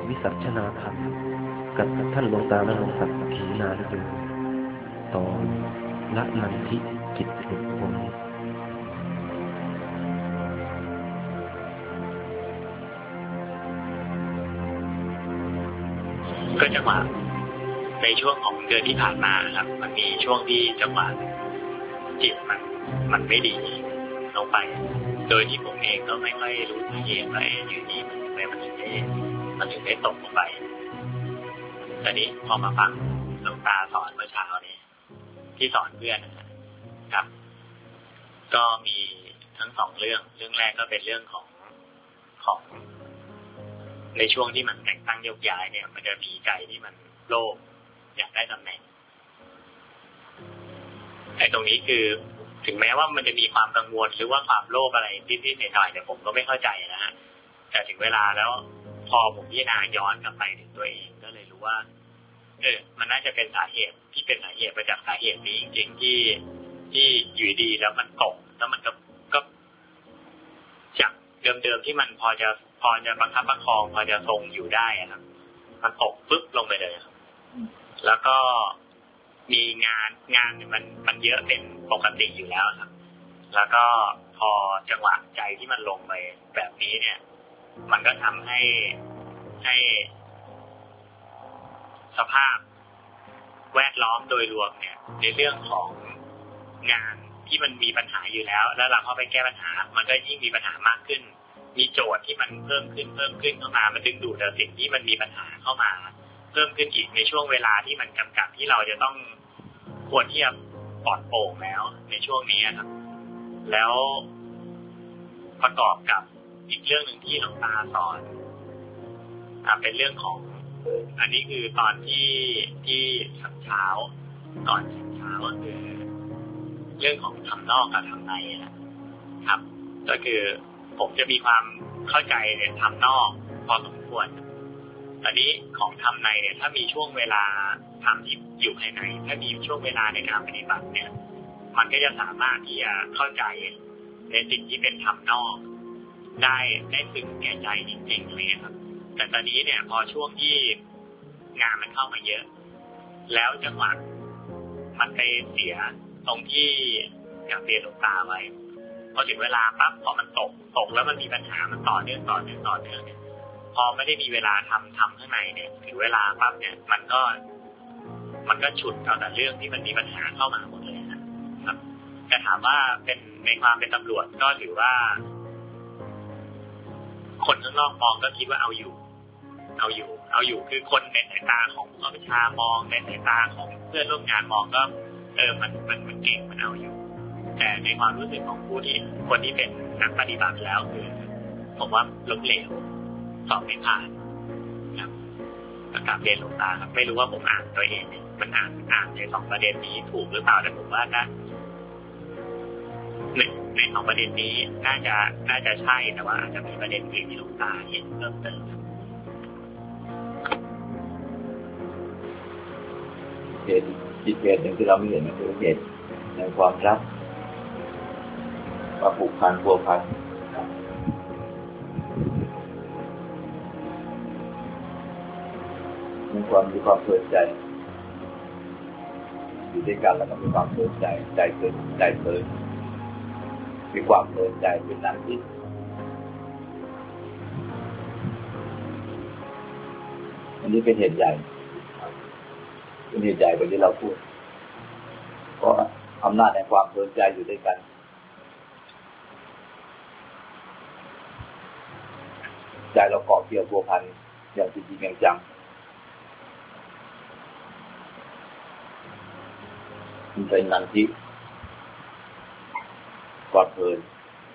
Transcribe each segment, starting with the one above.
วิสัชนาธรรมกับท่านหลวงตานรงค์ศักดิ์ขีนาลโยตอนละนันทิจิตหลุดพ้นก็จังหวะในช่วงของเดือนที่ผ่านมาครับมันมีช่วงที่จังหวะจิตมันไม่ดีลงไปโดยที่ผมเองก็ไม่ค่อยรู้สาเหตุว่าอยู่นี่มันถึงได้ตกลงไปตอนนี้พอมาฟังหลวงตาสอนเมื่อเช้านี้ที่สอนเพื่อนนะครับก็มีทั้งสองเรื่องแรกก็เป็นเรื่องของในช่วงที่มันแต่งตั้งโยกย้ายเนี่ยมันจะมีใจที่มันโลภอยากได้ตำแหน่งไอ้ตรงนี้คือถึงแม้ว่ามันจะมีความกังวลหรือว่าความโลภอะไรนิดๆหน่อยๆเนี่ยผมก็ไม่เข้าใจนะฮะแต่ถึงเวลาแล้วพอผมพิจารณาย้อนกลับไปถึงตัวเองก็เลยรู้ว่ามันน่าจะเป็นสาเหตุที่เป็นสาเหตุมาจากสาเหตุนี้จริงๆที่อยู่ดีแล้วมันตกแล้วมันก็จากเดิมที่มันพอจะบังคับประคองพอจะทรงอยู่ได้ครับมันตกปึ๊บลงไปเลยครับแล้วก็มีงานเนี่ยมันเยอะเป็นปกติอยู่แล้วครับแล้วก็พอจังหวะใจที่มันลงไปแบบนี้เนี่ยมันก็ทำให้สภาพแวดล้อมโดยรวมเนี่ยในเรื่องของงานที่มันมีปัญหาอยู่แล้วเราเข้าไปแก้ปัญหามันก็ยิ่งมีปัญหามากขึ้นมีโจทย์ที่มันเพิ่มขึ้นเข้ามามันดึงดูดแต่สิ่งที่มันมีปัญหาเข้ามาเพิ่มขึ้นอีกในช่วงเวลาที่มันจำกัดที่เราจะต้องควรที่จะปลอดโปร่งแล้วในช่วงนี้ครับแล้วประกอบกับอีกเรื่องหนึ่งที่หลวงตาสอนเป็นเรื่องของอันนี้คือตอนที่ฉันเช้าก่อนฉันเช้าก็คือเรื่องของทำนอกกับทำในนะครับก็คือผมจะมีความเข้าใจเนี่ยทำนอกพอสมควรตอนนี้ของทำในเนี่ยถ้ามีช่วงเวลาทำที่อยู่ภายในถ้ามีช่วงเวลาในการปฏิบัติเนี่ยมันก็จะสามารถที่จะเข้าใจในสิ่งที่เป็นทำนอกได้ซึ้งแก่ใจจริงๆเลยครับแต่ตอนนี้เนี่ยพอช่วงที่งานมันเข้ามาเยอะแล้วจังหวะมันไปเสียตรงที่อย่างเรียนหลวงตาไว้พอถึงเวลาปั๊บพอมันตกแล้วมันมีปัญหามันต่อเนื่องเนี่ยพอไม่ได้มีเวลาทำข้างในเนี่ยถึงเวลาปั๊บเนี่ยมันก็ฉุดเอาแต่เรื่องที่มันมีปัญหาเข้ามาหมดเลยนะครับแต่ถามว่าเป็นในความเป็นตำรวจก็ถือว่าคนข้างนอกมองก็คิดว่าเอาอยู่คือคนในสายตาของผู้บัญชามองในสายตาของเพื่อนร่วมงานมองก็มันเก่งมันเอาอยู่แต่ในความรู้สึกของคนที่เป็นนักปฏิบัติแล้วคือผมว่าล้มเหลวสอบไม่ผ่านครับกลับเรียนหลวงตาครับไม่รู้ว่าผมอ่านตัวเองเนี่ยมันอ่านในสองประเด็นนี้ถูกหรือเปล่าแต่ผมว่าถ้าในสองประเด็นนี้น่าจะใช่แต่ว่าอาจจะมีประเด็นอื่นที่หลวงตาเห็นเพิ่มเติมเหตุจิตเหตุหนึ่งที่เราไม่เห็นมันคือเหตุในความรักความผูกพันพัวพันมีความเพลินใจอยู่ด้วยกันแล้วก็มีความเพลินใจเพลินมีความเพลินใจเป็นนันทิอันนี้เป็นเหตุใหญ่เป็นเหตุใหญ่กว่าที่เราพูดเพราะอำนาจในความเพลินใจอยู่ด้วยกันใจเราเกาะเกี่ยวพัวพันอย่างจริงๆจังมันเป็นนันทิความเพลิน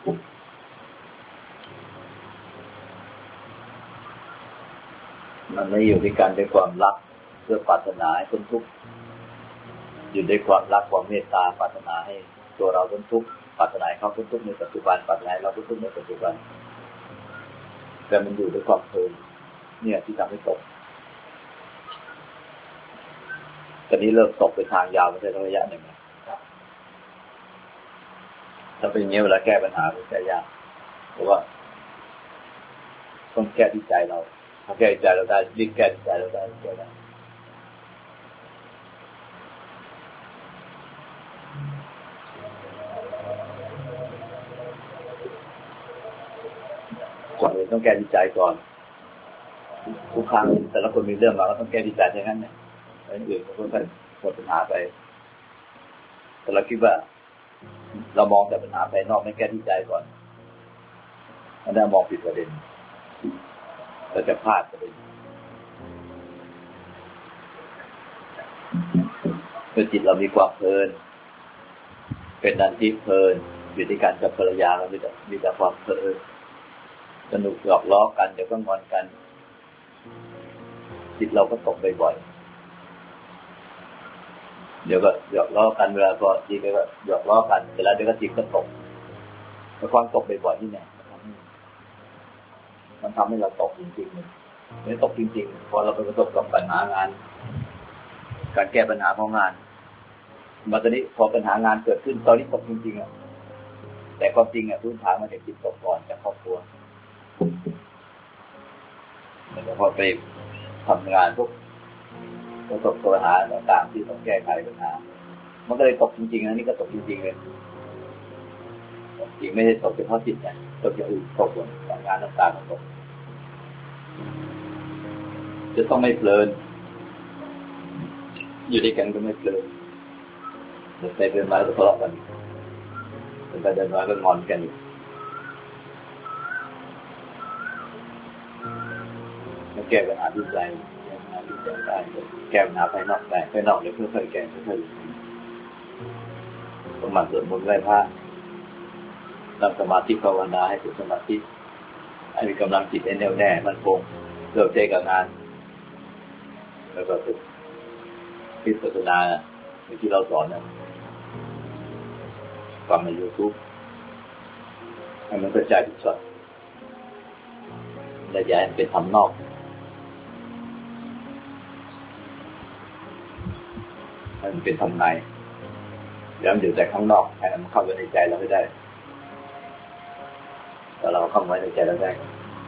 มันไม่อยู่ด้วยกันด้วยความรักเพื่อปรารถนาให้พ้นทุกข์อยู่ด้วยความรักความเมตตาปรารถนาให้ตัวเราพ้นทุกข์ปรารถนาให้เขาพ้นทุกข์ในปัจจุบันปรารถนาให้เราพ้นทุกข์ในปัจจุบันแต่มันอยู่ด้วยความเพลินเนี่ยที่ทำให้ตกตอนนี้เริ่มตกไปทางยาวมาได้ระยะหนึ่งถ้าเป็นอย่างนี้เวลาแก้ปัญหามันแก้ยากเพราะว่าต้องแก้ที่ใจเราถ้าแก้ใจเราได้รีบแก้ใจเราได้แก้ได้ก่อนเลยต้องแก้ใจก่อนทุกครั้งแต่ละคนมีเรื่องมาก็ต้องแก้ใจอย่างนั้นเนี่ยอื่นๆก็ค่อยๆหมดปัญหาไปแต่เราคิดว่าเรามองแต่ปัญหาภายนอกไม่แก้ที่ใจก่อนอันนั้นมองผิดประเด็นเราจะพลาดประเด็นเมื่อจิตเรามีความเพลินเป็นนันทิเพลินอยู่ในการกับภรรยาเรามีแต่ความเพลินสนุกหยอกล้อกันเดี๋ยวก็งอนกันจิตเราก็ตกบ่อยๆเดี๋ยวก็หยอกล้อกันเวลาพอดีก็หยอกล้อกันเสร็จแล้วเดี๋ยวก็จิตก็ตกแต่ความตกบ่อยๆนี่เนี่ยมันทำให้เราตกจริงๆไม่ตกจริงๆพอเราไปประสบกับปัญหางานการแก้ปัญหาของงานมาตอนนี้พอปัญหางานเกิดขึ้นตอนนี้ตกจริงๆอ่ะแต่ความจริงอ่ะพื้นฐานมันจะจิตตกก่อนจากครอบครัวแต่พอไปทำงานพวกประสบปัญหาต่างๆที่ต้องแก้ไขปัญหามันก็เลยตกจริงๆนะนี่ก็ตกจริงๆเลยจริงไม่ได้ตกเฉพาะจิตนะตกอย่างอื่นตกหมดงานต่างๆตกจะต้องไม่เพลินอยู่ด้วยกันก็ไม่เพลินเดินไปเดินมาก็ทะเลาะกันเดินไปเดินมาก็งอนกันมาแก้ปัญหาที่ใจได้แก้ปัญหาภายนอกได้ภายนอกเดี๋ยวค่อยๆแก้ค่อยๆต้องหมั่นสวดมนต์ไหว้พระนั่งสมาธิภาวนาให้เป็นสมาธิให้มีกำลังจิตแน่วแน่มั่นคงเลิกใจกับงานแล้วก็ฝึกพิจารณาที่เราสอนนะฟังใน YouTube ให้มันกระจายทุกส่วนและอย่าให้มันเป็นทำนอกให้มันเป็นทำในอย่ามันอยู่แต่ข้างนอกให้มันเข้าไปในใจเราไม่ได้แต่เราเข้าไว้ในใจเราได้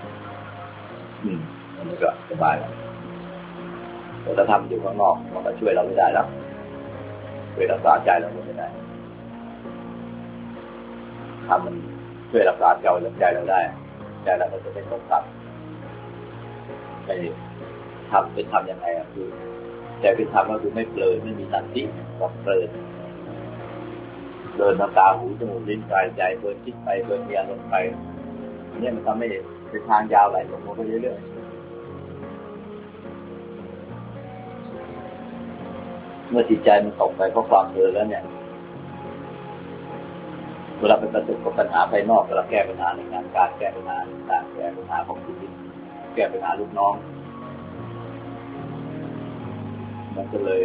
มันก็สบายแต่ถ้าทำอยู่ข้างนอกมันก็ช่วยเราไม่ได้แล้วช่วยรักษาใจเราไม่ได้ทำมันช่วยรักษาใจเราได้ใจเราก็จะไม่ตกต่ำไปทำเป็นทำยังไงคือใจเป็นทำก็คือไม่เปลือยไม่มีนันทิความเปลือยเดินตาหูจมูกลิ้นกายใจเดินคิดไปเดินมีอารมณ์ไปเนี่ยมันทำให้เป็นทางยาวไหลลงมาไปเรื่อยๆเมื่อจิตใจมันตกไปเพราะความเพลินแล้วเนี่ยเวลาไปประสบกับปัญหาภายนอกเวลาแก้ปัญหาในงานการแก้ปัญหาต่างแก้ปัญหาของชีวิตแก้ปัญหาลูกน้องมันก็เลย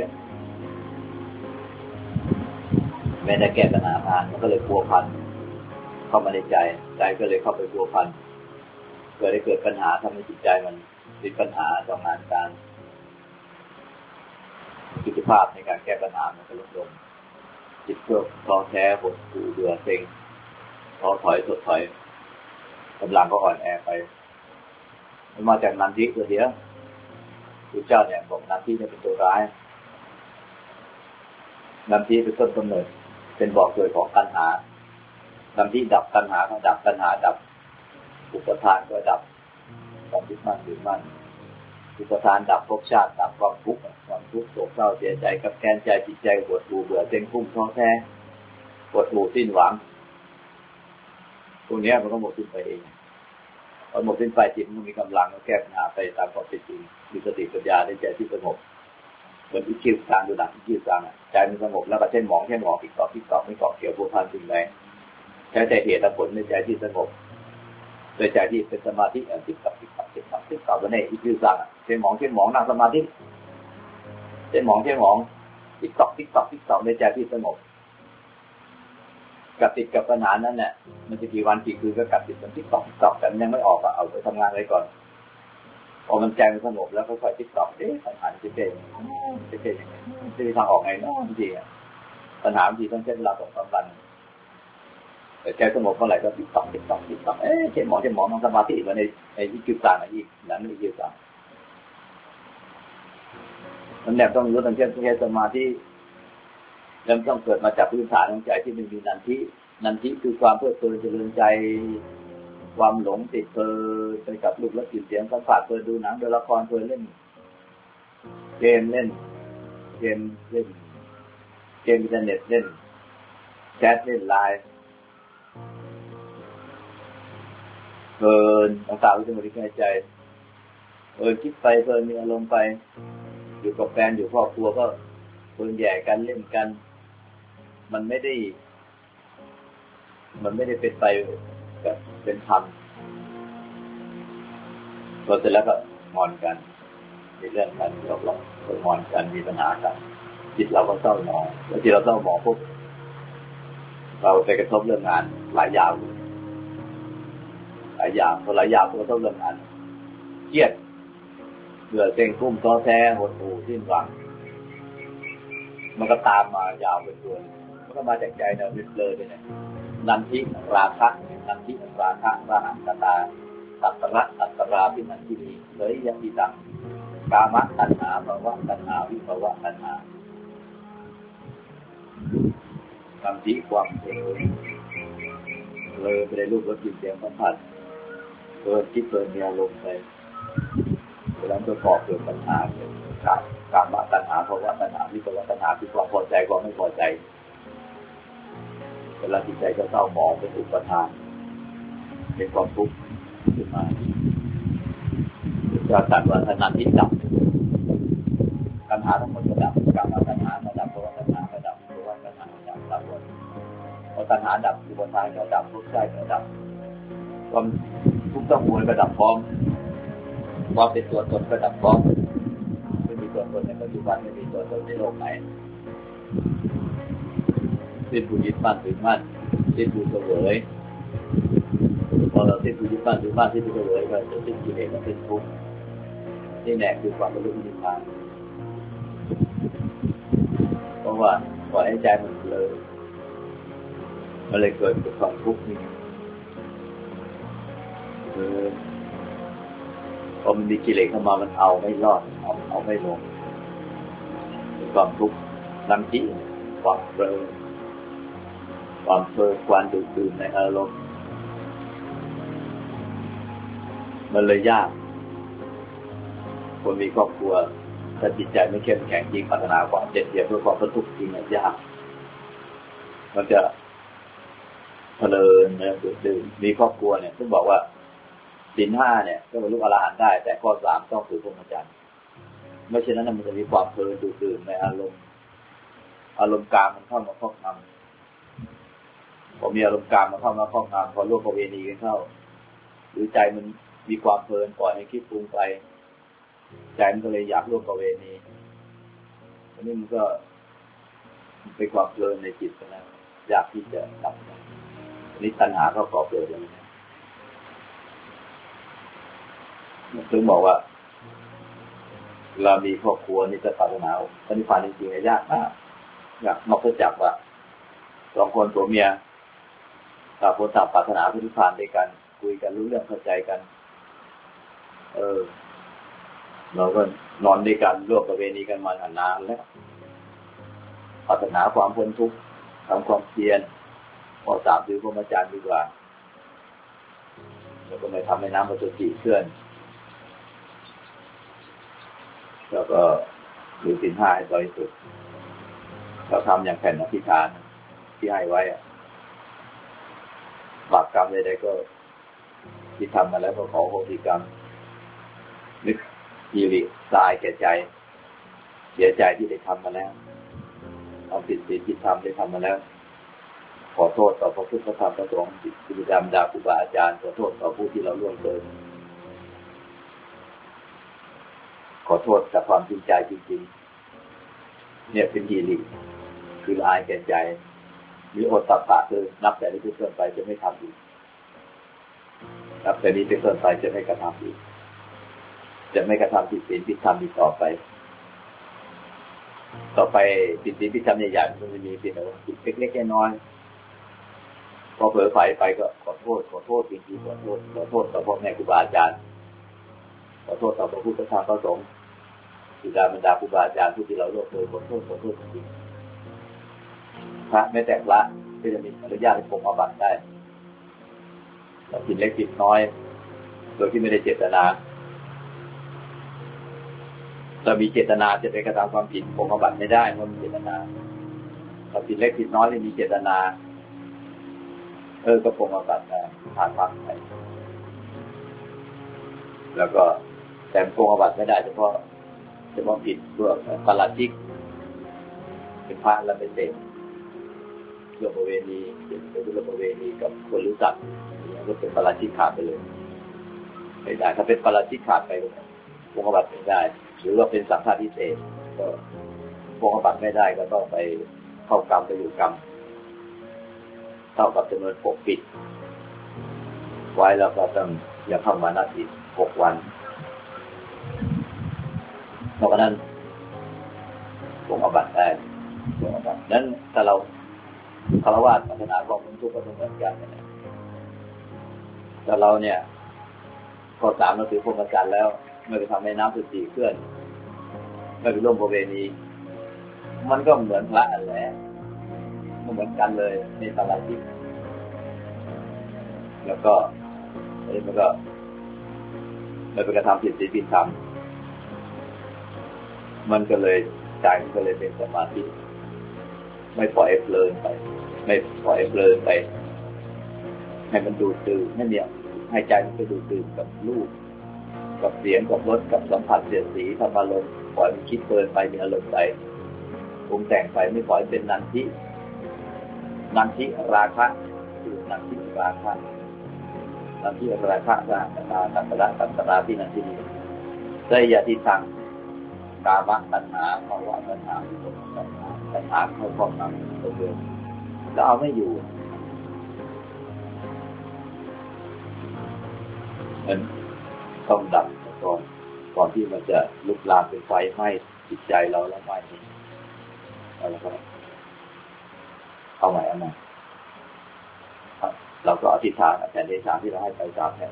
ไม่ได้แก้ปัญหางานมันก็เลยพัวพันเข้ามาในใจใจก็เลยเข้าไปพัวพันเกิดปัญหาทำให้จิตใจมันติดปัญหาต่องานการกิจภาพในการแก้ปัญหามันก็ลดลงจิตก็ท้อแท้หดหู่เบื่อเซ็งท้อถอยถดถอยกำลังก็อ่อนแอไปมันมาจากนันทิตัวเดียวพระเจ้าเนี่ยบอกนันทิเนี่ยเป็นตัวร้ายนันทิเป็นต้นกำเนิดเป็นบ่อเกิดของตัณหานันทิดับตัณหาก็ดับตัณหาดับอุปทานก็ดับความยึดมั่นถือมั่นอุปทานดับภพชาติดับความทุกข์โศกเศร้าเสียใจกับแค้นใจจิตใจปวดหู่เบื่อเซ็งฟุ้งท้อแท้ปวดหู่สิ้นหวังตรงนี้มันก็หมดสิ้นไปเองพอหมดสิ้นไปจิตมันมีกำลังแก้ปัญหาไปตามความเป็นจริงมีสติปัญญาในใจที่สงบเหมือนที่คิวกลางดูหนังที่คิวกลางใจมันสงบแล้วก็เช่นหมองไม่เกาะเกี่ยวพัวพันสิ่งใดใช้แต่เหตุและผลในใจที่สงบโดยใจที่เป็นสมาธิติดกับตัวนี้อีกคิวกลางเช่นหมองนั่งสมาธิเช่นหมองติ๊กตอกในใจที่สงบกับติดกับปัญหานั้นเนี่ยมันจะกี่วันกี่คืนก็กับติดมันติ๊กตอกแต่มันยังไม่ออกเอาไปทำงานอะไรก่อนพอมันใจมันสงบแล้วค่อยๆติ๊กตอกปัญหาจะเป็นยังไงจะมีทางออกไงเนาะบางทีปัญหาบางทีต้องใช้เวลา2-3 วันแต่ใจสงบเมื่อไหร่ก็ติ๊กตอกเช่นหมองนั่งสมาธิมาในที่คิวกลางอีกนั้นไม่คิวกลางมันแบบต้องรู้ตั้งแต่สมาธิเริ่มต้องเกิดมาจากพื้นฐานของใจที่มันมีนันทิคือความเพลิดเพลินเจริญใจความหลงติดเพลินไปกับรูปรสกลิ่นเสียงสัมผัสเพลินดูหนังดูละครเพลินเล่นเกมเล่นเกมอินเทอร์เน็ตเล่นแชทเล่นไลน์เพลินต่างๆที่มันในใจคิดไปเพลินมีอารมณ์ไปอยู่กับแฟนอยู่ครอบครัวก็เพลินแย่กันเล่นกันมันไม่ได้เป็นไปแบบเป็นธรรมพอเสร็จแล้วก็งอนกันมีเรื่องกันหลอกงอนกันมีปัญหากันจิตเราก็เศร้าหมองแล้วที่เราเศร้าหมองปุ๊บเราไปกระทบเรื่องงานหลายอย่างพอหลายอย่างก็กระทบเรื่องงานเครียดเบื่อเซ็งกุ้มท้อแท้หดหู่สิ้นหวังมันก็ตามมายาวเป็นตัวมันก็มาจากใจเราเลยเนี่ยนันทิราคะราหังกตาตัตระพินันทินีเลยยะติตังกามตัณหาภวะตัณหาวิภวะตัณหานันทิความเพลินเลยไปในรูปรสกลิ่นเสียงสัมผัสเพลินคิดเพลินมีอารมณ์ไปแล้วก็ก่อเกิดปัญหาเกิดกามตัณหาภวะตัณหาวิภวะตัณหาคือความพอใจความไม่พอใจเวลาจิตใจก็เศร้าหมองเป็นอุปทานเป็นความทุกข์ขึ้นมาจะตัดว่าถนัดที่ดับปัญหาทั้งหมดก็ดับกามตัณหาก็ดับภวะตัณหาก็ดับวิภวะตัณหาก็ดับหมดพอตัณหาดับอุปทานก็ดับทุกข์ใจก็ดับความทุกข์ทั้งมวลก็ดับพร้อมความเป็นตัวตนก็ดับพร้อมไม่มีตัวตนในปัจจุบันไม่มีตัวตนในโลกไหนสิ้นผู้ยึดมั่นถือมั่นสิ้นผู้เสวยพอเราสิ้นผู้ยึดมั่นถือมั่นสิ้นผู้เสวยก็จะสิ้นกิเลสและสิ้นทุกข์นี่แหละคือความบรรลุนิพพานเพราะว่าปล่อยให้ใจมันเลยมันเลยเกิดเป็นความทุกข์นี่พอมันมีกิเลสเข้ามามันเอาไม่รอดเอาไม่ลงเป็นความทุกข์นันทิความเพลินความดื่มในอารมณ์มันเลยยากคนมีครอบครัวถ้าจิตใจไม่เข้มแข็งจริงปรารถนาความเจ็บเสียเพื่อความพ้นทุกข์จริงยากมันจะเพลินดื่มมีครอบครัวเนี่ยต้องบอกว่าศีล 5เนี่ยก็บรรลุอรหันต์ได้แต่ข้อ 3ต้องถือพรหมจรรย์ไม่เช่นนั้นมันจะมีความเพลินดื่มในอารมณ์กามมันเข้ามาครอบงำพอมีอารมณ์กามมันเข้ามาครอบงำพอร่วมประเวณีกันเข้าหรือใจมันมีความเพลินปล่อยให้คิดปรุงไปใจมันก็เลยอยากร่วมประเวณีอันนี้มันก็เป็นความเพลินในจิตนะอยากที่จะดับอันนี้ตัณหาเข้าก่อเกิดอย่างนี้ถึงบอกว่าเรามีครอบครัวนี่จะปรารถนาพระนิพพานจริงๆยากมากอยากนอกจากว่า2 คนผัวเมียต่างคนต่างปรารถนาพระนิพพานด้วยกันคุยกันรู้เรื่องเข้าใจกันเราก็นอนด้วยกันร่วมประเวณีกันมานานแล้วปรารถนาความพ้นทุกข์ทำความเพียรข้อ 3ถือพรหมจรรย์ดีกว่าแล้วก็ไม่ทำให้น้ำมันจีเคลื่อนแล้วก็ถือศีล 5ให้บริสุทธิ์เราทำอย่างแผ่นอธิษฐานที่ให้ไว้บาปกรรมใดๆก็ที่ทำมาแล้วก็ขอโหสิกรรมนึกยิริตายแก่ใจเสียใจที่ได้ทำมาแล้วเอาผิดศีลที่ทำได้ทำมาแล้วขอโทษต่อพระพุทธพระธรรมพระสงฆ์ครูบาครูบาอาจารย์ขอโทษต่อผู้ที่เราล่วงเกินขอโทษจากความจริงใจจริงๆเนี่ยเป็นยิริคืออายแก่ใจหรืออดตับปะคือนับแต่นี้เป็นต้นไปจะไม่ทำอีกนับแต่นี้เป็นต้นไปจะไม่กระทำอีกจะไม่กระทำผิดศีลผิดธรรมอีกต่อไปผิดศีลผิดธรรมใหญ่ๆมันจะมีเป็นผิดเล็กๆน้อยๆพอเผลอไฟไปก็ขอโทษจริงๆขอโทษต่อพ่อแม่ครูบาอาจารย์ขอโทษต่อพระพุทธพระธรรมพระสงฆ์บิดามารดาครูบาอาจารย์ผู้ที่เราล่วงเกินขอโทษจริงพระแม้แต่พระก็จะมีอนุญาตให้ปรงอาบัติได้เราผิดเล็กผิดน้อยโดยที่ไม่ได้เจตนาเรามีเจตนาจะไปกระทำความผิดปรงอาบัติไม่ได้เพราะมีเจตนาเราผิดเล็กผิดน้อยที่มีเจตนาก็ปรงอาบัติได้ผ่านความไปแล้วก็แต่ปรงอาบัติไม่ได้เฉพาะผิดเพื่อปาราชิกเป็นพระแล้วไม่เสพเรื่องประเวณีเป็นเรื่องประเวณีกับคนรู้จักก็เป็นปาราชิกขาดไปเลยไม่ได้ถ้าเป็นปาราชิกขาดไปปรงอาบัติไม่ได้หรือว่าเป็นสังฆาทิเศษก็ปรงอาบัติไม่ได้ก็ต้องไปเข้ากรรมไปอยู่กรรมเท่ากับจำนวนปกปิดไว้แล้วก็ต้องอย่าเข้ามานาที6 วันเพราะฉะนั้นปรงอาบัติได้ปรงอาบัตินั้นถ้าเราฆราวาสศาสนาของทุกข์ก็ต้องเหมือนกันนะแต่เราเนี่ยข้อ 3เราถือพรหมจรรย์แล้วไม่ไปทำให้น้ำสุด4เคลื่อนไม่ไปร่วมประเวณีมันก็เหมือนพระอันแหละมันเหมือนกันเลยในปาราชิกแล้วก็มันก็ไม่ไปกระทำผิดศีลผิดธรรมมันก็เลยใจมันก็เลยเป็นสมาธิไม่ปล่อยเพลินไปให้มันดูดดื่มนั่นเนี่ยให้ใจมันไปดูดดื่มกับรูปกับเสียงกับรสกับสัมผัสเสียดสีธรรมารมณ์ปล่อยมันคิดเพลินไปมีอารมณ์ไปปรุงแต่งไปไม่ปล่อยเป็นนันทิราคะคือนันทิราคะนันทิราคะราตัณหาที่นันทินี้ไสยติตังกามตัณหาภวตัณหาวิภวตัณหาเข้าครอบงำตัวเองแล้วเอาไม่อยู่มันต้องดับก่อนที่มันจะลุกลามเป็นไฟไหม้จิตใจเราแล้วไหม้อะไรก็เอาใหม่เราก็อธิษฐานแผ่นเดชาที่เราให้ไป3 แผ่น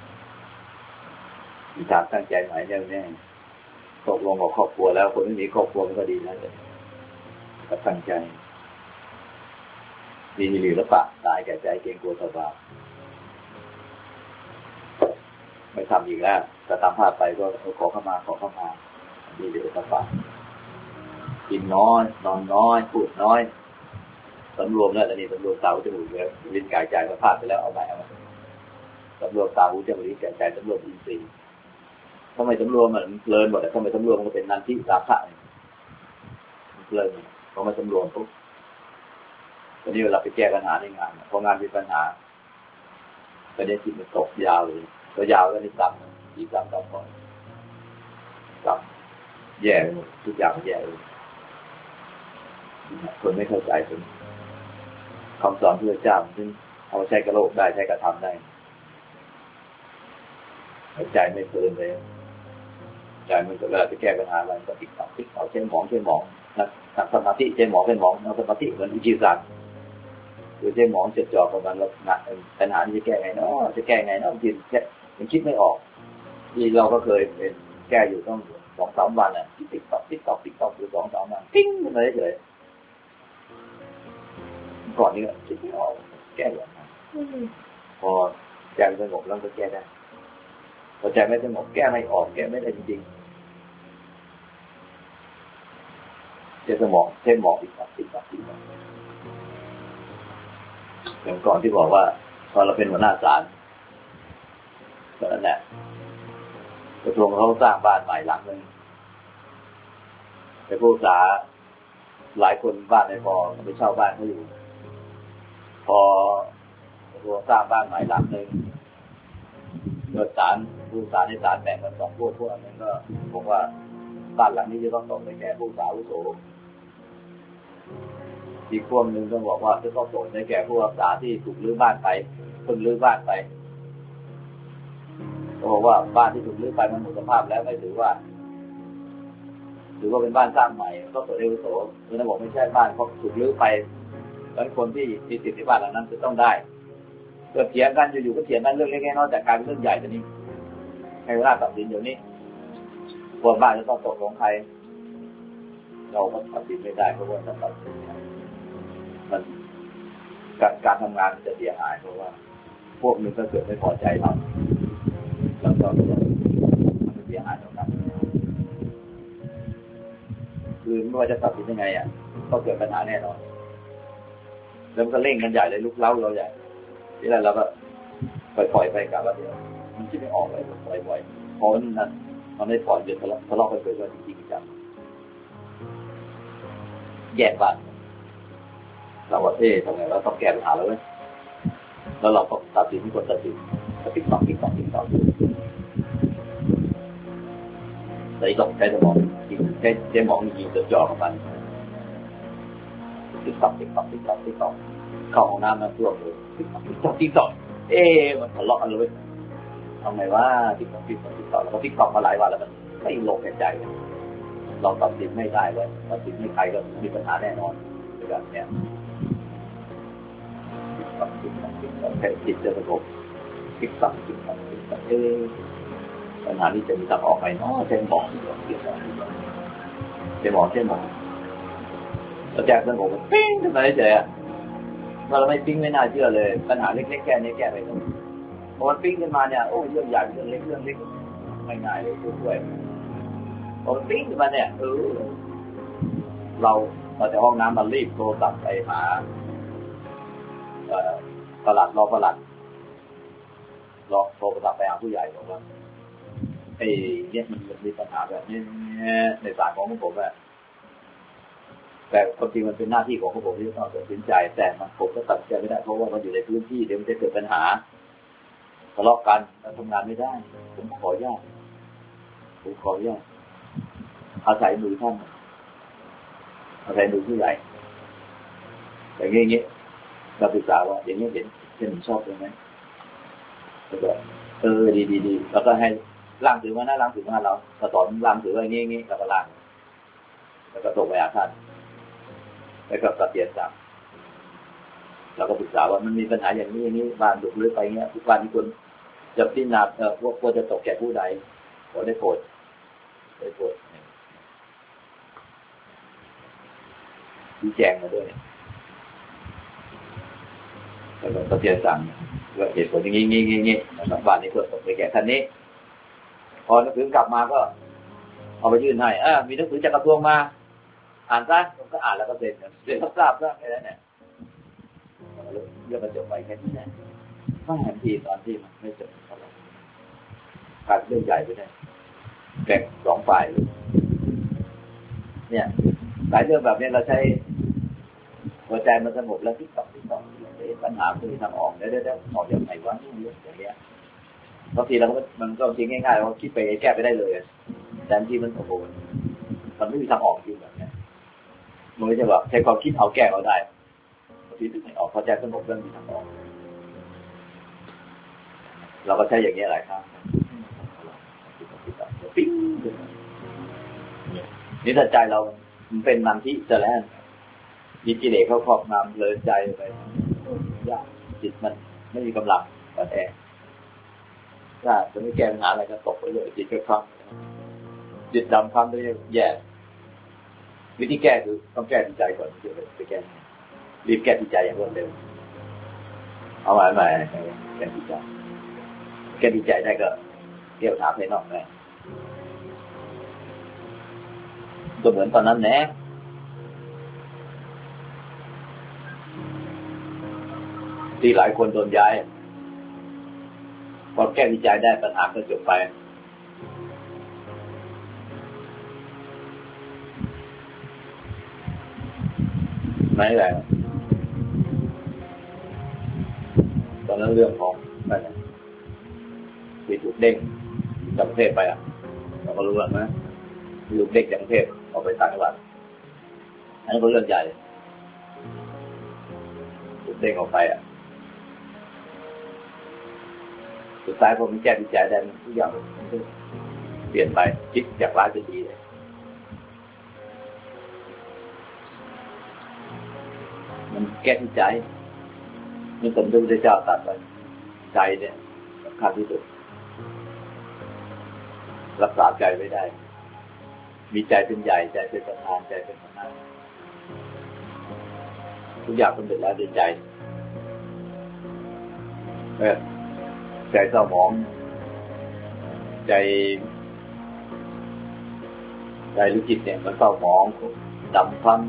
อธิษฐานตั้งใจหมายแน่ตกลงกับครอบครัวแล้วคนไม่มีครอบครัวมันก็ดีนะก็ตั้งใจมีหิริละปะตายแก่ใจเกรงกลัวสบายไม่ทำอีกแล้วจะทำพลาดไปก็ขอเข้ามามีหิริละปะกินน้อยนอนน้อยพูดน้อยสำรวมแล้วตอนนี้สำรวมตาหูจมูกแล้วลิ้นกายใจมาพลาดไปแล้วเอาใหม่สำรวมตาหูจมูกลิ้นกายใจสำรวมอินทรีย์ทำไมสำรวมมันเพลินหมดแต่ทำไมสำรวมมันเป็นนันทิราคะเพลินเพราะมันสำรวมปุ๊บตอนนี้เวลาไปแก้ปัญหาในงานพองานมีปัญหาประเด็นจิตมันตกยาวเลยตัวยาวก็นี่ซ้ำอีกซ้ำก่อนซ้ำแย่หมดทุกอย่างแย่เลยคนไม่เข้าใจคนคำสอนพระเจ้าซึ่งเอาใช้กระโลกได้ใช้กระทำได้ใจไม่เพลินเลยใจมันก็เวลาไปแก้ปัญหาอะไรก็ติ๊กต่อใช้หมองนักสมาธิใช้หมองเป็นหมองนักสมาธิเหมือนวิจิตรคือใช้หมองจดจ่อกับมันแล้วปัญหาที่จะแก้ไงเนาะบางทีมันคิดไม่ออกที่เราก็เคยเป็นแก้อยู่ต้อง 2-3 วันติ๊กต่ออยู่ 2-3 วันปิ้งมันเลยเฉยก่อนนี้ก็คิดไม่ออกแก้อย่างไรพอใจสงบแล้วก็แก้ได้พอใจไม่สงบแก้ไม่ออกแก้ไม่ได้จริงๆใช้หมองติ๊กต่ออย่างก่อนที่บอกว่าพอเราเป็นหัวหน้าศาลตอนนั้นแหละกระทรวงเขาสร้างบ้านใหม่หลังนึงแต่ผู้ศึกษาหลายคนบ้านไม่พอไปเช่าบ้านเขาอยู่พอกระทรวงสร้างบ้านใหม่หลังนึงเกิดศาลผู้ศึกษาในศาลแบ่งกัน2 พวกนึงก็บอกว่าบ้านหลังนี้จะต้องส่งไปแก่ผู้ศึกษาอาวุโสอีกพวกนึงก็บอกว่าจะต้องส่งไปแก่ผู้รักษาที่ถูกรื้อบ้านไปเพิ่งรื้อบ้านไปก็บอกว่าบ้านที่ถูกรื้อไปมันหมดสภาพแล้วไม่ถือว่าเป็นบ้านสร้างใหม่ก็ส่งอาวุโสคือท่านบอกไม่ใช่บ้านเพราะถูกรื้อไปแล้วคนที่มีสิทธิ์ในบ้านหลังนั้นจะต้องได้เกิดเถียงกันอยู่ๆก็เถียงกันเรื่องเล็กๆน้อยๆแต่กลายเป็นเรื่องใหญ่ตอนนี้ให้เวลาตัดสินอยู่นี่ส่วนมากจะต้องตกลงใครเราก็ตัดสินไม่ได้เพราะว่าถ้าตัดสินมันการทำงานจะเสียหายเพราะว่าพวกนึงก็เกิดไม่พอใจเราแล้วก็มันเสียหายต่อกันคือไม่ว่าจะตัดสินยังไงก็เกิดปัญหาแน่นอนแล้วมันก็เร่งกันใหญ่เลยลุกเล้าเราใหญ่ที่แรกเราก็ปล่อยไปกับว่าเดี๋ยวมันคิดไม่ออกเลยปล่อยพอนั้นมันไม่ปล่อยจนทะเลาะกันเกิดว่าจริงๆจังแยกบ้านเราว่าทำไงเราต้องแก้ปัญหาแล้วเว้ยแล้วเราก็ตัดสินที่คนตัดสินติ๊กต๊อกแต่อีกต้องใช้สมองใช้สมองยิงจดจ่อกับมันติ๊กต๊อกเข้าห้องน้ำนะตัวเลยติ๊กต๊อกมันทะเลาะกันเลยทำไงว่าติ๊กต๊อกแล้วก็ติ๊กต๊อกมาหลายวันแล้วมันไม่ลงใจเราตัดสินไม่ได้เลยตัดสินไม่ใครก็มีปัญหาแน่นอนแบบเนี้ยแค่จิตจะสงบติ๊กต๊อกปัญหานี้จะมีทางออกไปเนาะใช่หมอที่เราเกี่ยวกับใช่หมอเราแจกสงบปิ้งขึ้นมาเฉยๆเราไม่ปิ้งไม่น่าเชื่อเลยปัญหาเล็กๆแค่นี้แก้ไปแล้วพอมันปิ้งขึ้นมาเนี่ยโอ้เรื่องใหญ่เรื่องเล็กไม่ง่ายเลยด้วยพอมันปิ้งขึ้นมาเนี่ยเราจากห้องน้ำมันรีบโทรศัพท์ไปหาประหลัดรอประหลัดโทรศัพท์ไปหาผู้ใหญ่บอกว่าเนี่ยมันมีปัญหาแบบนี้ในสายของผมแต่ความจริงมันเป็นหน้าที่ของผมที่ต้องตัดสินใจแต่ผมก็ตัดใจไม่ได้เพราะว่ามันอยู่ในพื้นที่เดี๋ยวมันจะเกิดปัญหาทะเลาะกันทำงานไม่ได้ผมขออนุญาตอาศัยมือท่านอาศัยมือผู้ใหญ่อย่างนี้เราศึกษาว่าอย่างนี้เห็นชอบเลยไหมแล้วก็ดีแล้วก็ให้ล้างถือมาล้างถือมาเราสอนล้างถือว่าอย่างนี้แล้วก็ล้างแล้วก็ส่งไปหาท่านแล้วก็ตัดเตียนสั่งเราก็ศึกษาว่ามันมีปัญหาอย่างนี้บ้านดุหรือไปเงี้ยทุกวันที่คนจะพิจารณาว่าควรจะตกแก่ผู้ใดขอได้โปรดชี้แจงมาด้วยแล้วก็ตัดเตียนสั่งว่าเหตุผลอย่างนี้แล้วบ้านนี้ควรตกไปแก่ท่านนี้พอหนังสือกลับมาก็เอาไปยื่นให้มีหนังสือจากกระทรวงมาอ่านซะผมก็อ่านแล้วก็เซ็นรับทราบซะแค่นั้นแหละเรื่องมันจบไปแค่นี้แหละไม่เห็นทีตอนที่มันไม่จบกลายเป็นเรื่องใหญ่ไปได้แบ่งสองฝ่ายเนี่ยหลายเรื่องแบบนี้เราใช้หัวใจมันสงบแล้วติ๊กต๊อกปัญหาคือทางออกได้ออกอย่างไรวะนี่อย่างเงี้ยบางทีเรามันก็จริงง่ายๆเราคิดไปแก้ไปได้เลยแต่ที่มันโอ้โหมันไม่มีทางออกจริงแบบนี้มันไม่ใช่ว่าใช้ความคิดเอาแก้เอาได้บางทีถึงไม่ออกพอใจสงบเรื่องมีทางออกเราก็ใช้อย่างนี้หลายครั้งปิ๊งนี่ถ้าใจเราเป็นนันทิจะแล้วมีกิเลสเข้าครอบงำเลยใจไปยากจิตมันไม่มีกำลังแต่ถ้าจะไม่แก้ปัญหาอะไรก็ตกไปเลยจิตก็คลั่งจิตดำคลั่งด้วยแย่วิธีแก้คือต้องแก้ที่ใจก่อนจะไปแก้รีบแก้ที่ใจอย่างรวดเร็วเอาใหม่แก้ที่ใจได้ก็เกี่ยวถามให้น้องได้ก็เหมือนตอนนั้นแน่ที่หลายคนโดนย้ายพอแก้วิจัยได้ปัญหาก็จบไปไม่แหละตอนนั้นเรื่องของนั่นที่ถูกเด้งจากกรุงเทพไปเราก็รู้แล้วนะถูกเด้งจากกรุงเทพออกไปต่างจังหวัดอันนั้นก็เรื่องใหญ่ถูกเด้งออกไปสุดท้ายพอมันแก้วิจัยได้ทุกอย่างเปลี่ยนไปคิดจากร้ายเป็นดีเลยมันแก้ที่ใจมันสมดุลที่เจ้าตัดไปใจเนี่ยสำคัญที่สุดรักษาใจไว้ได้มีใจเป็นใหญ่ใจเป็นประธานใจเป็นหัวหน้าทุกอย่างสำเร็จแล้วด้วยใจใจเศร้าหมองใจรู้จิตเนี่ยมันเศร้าหมองดำพัน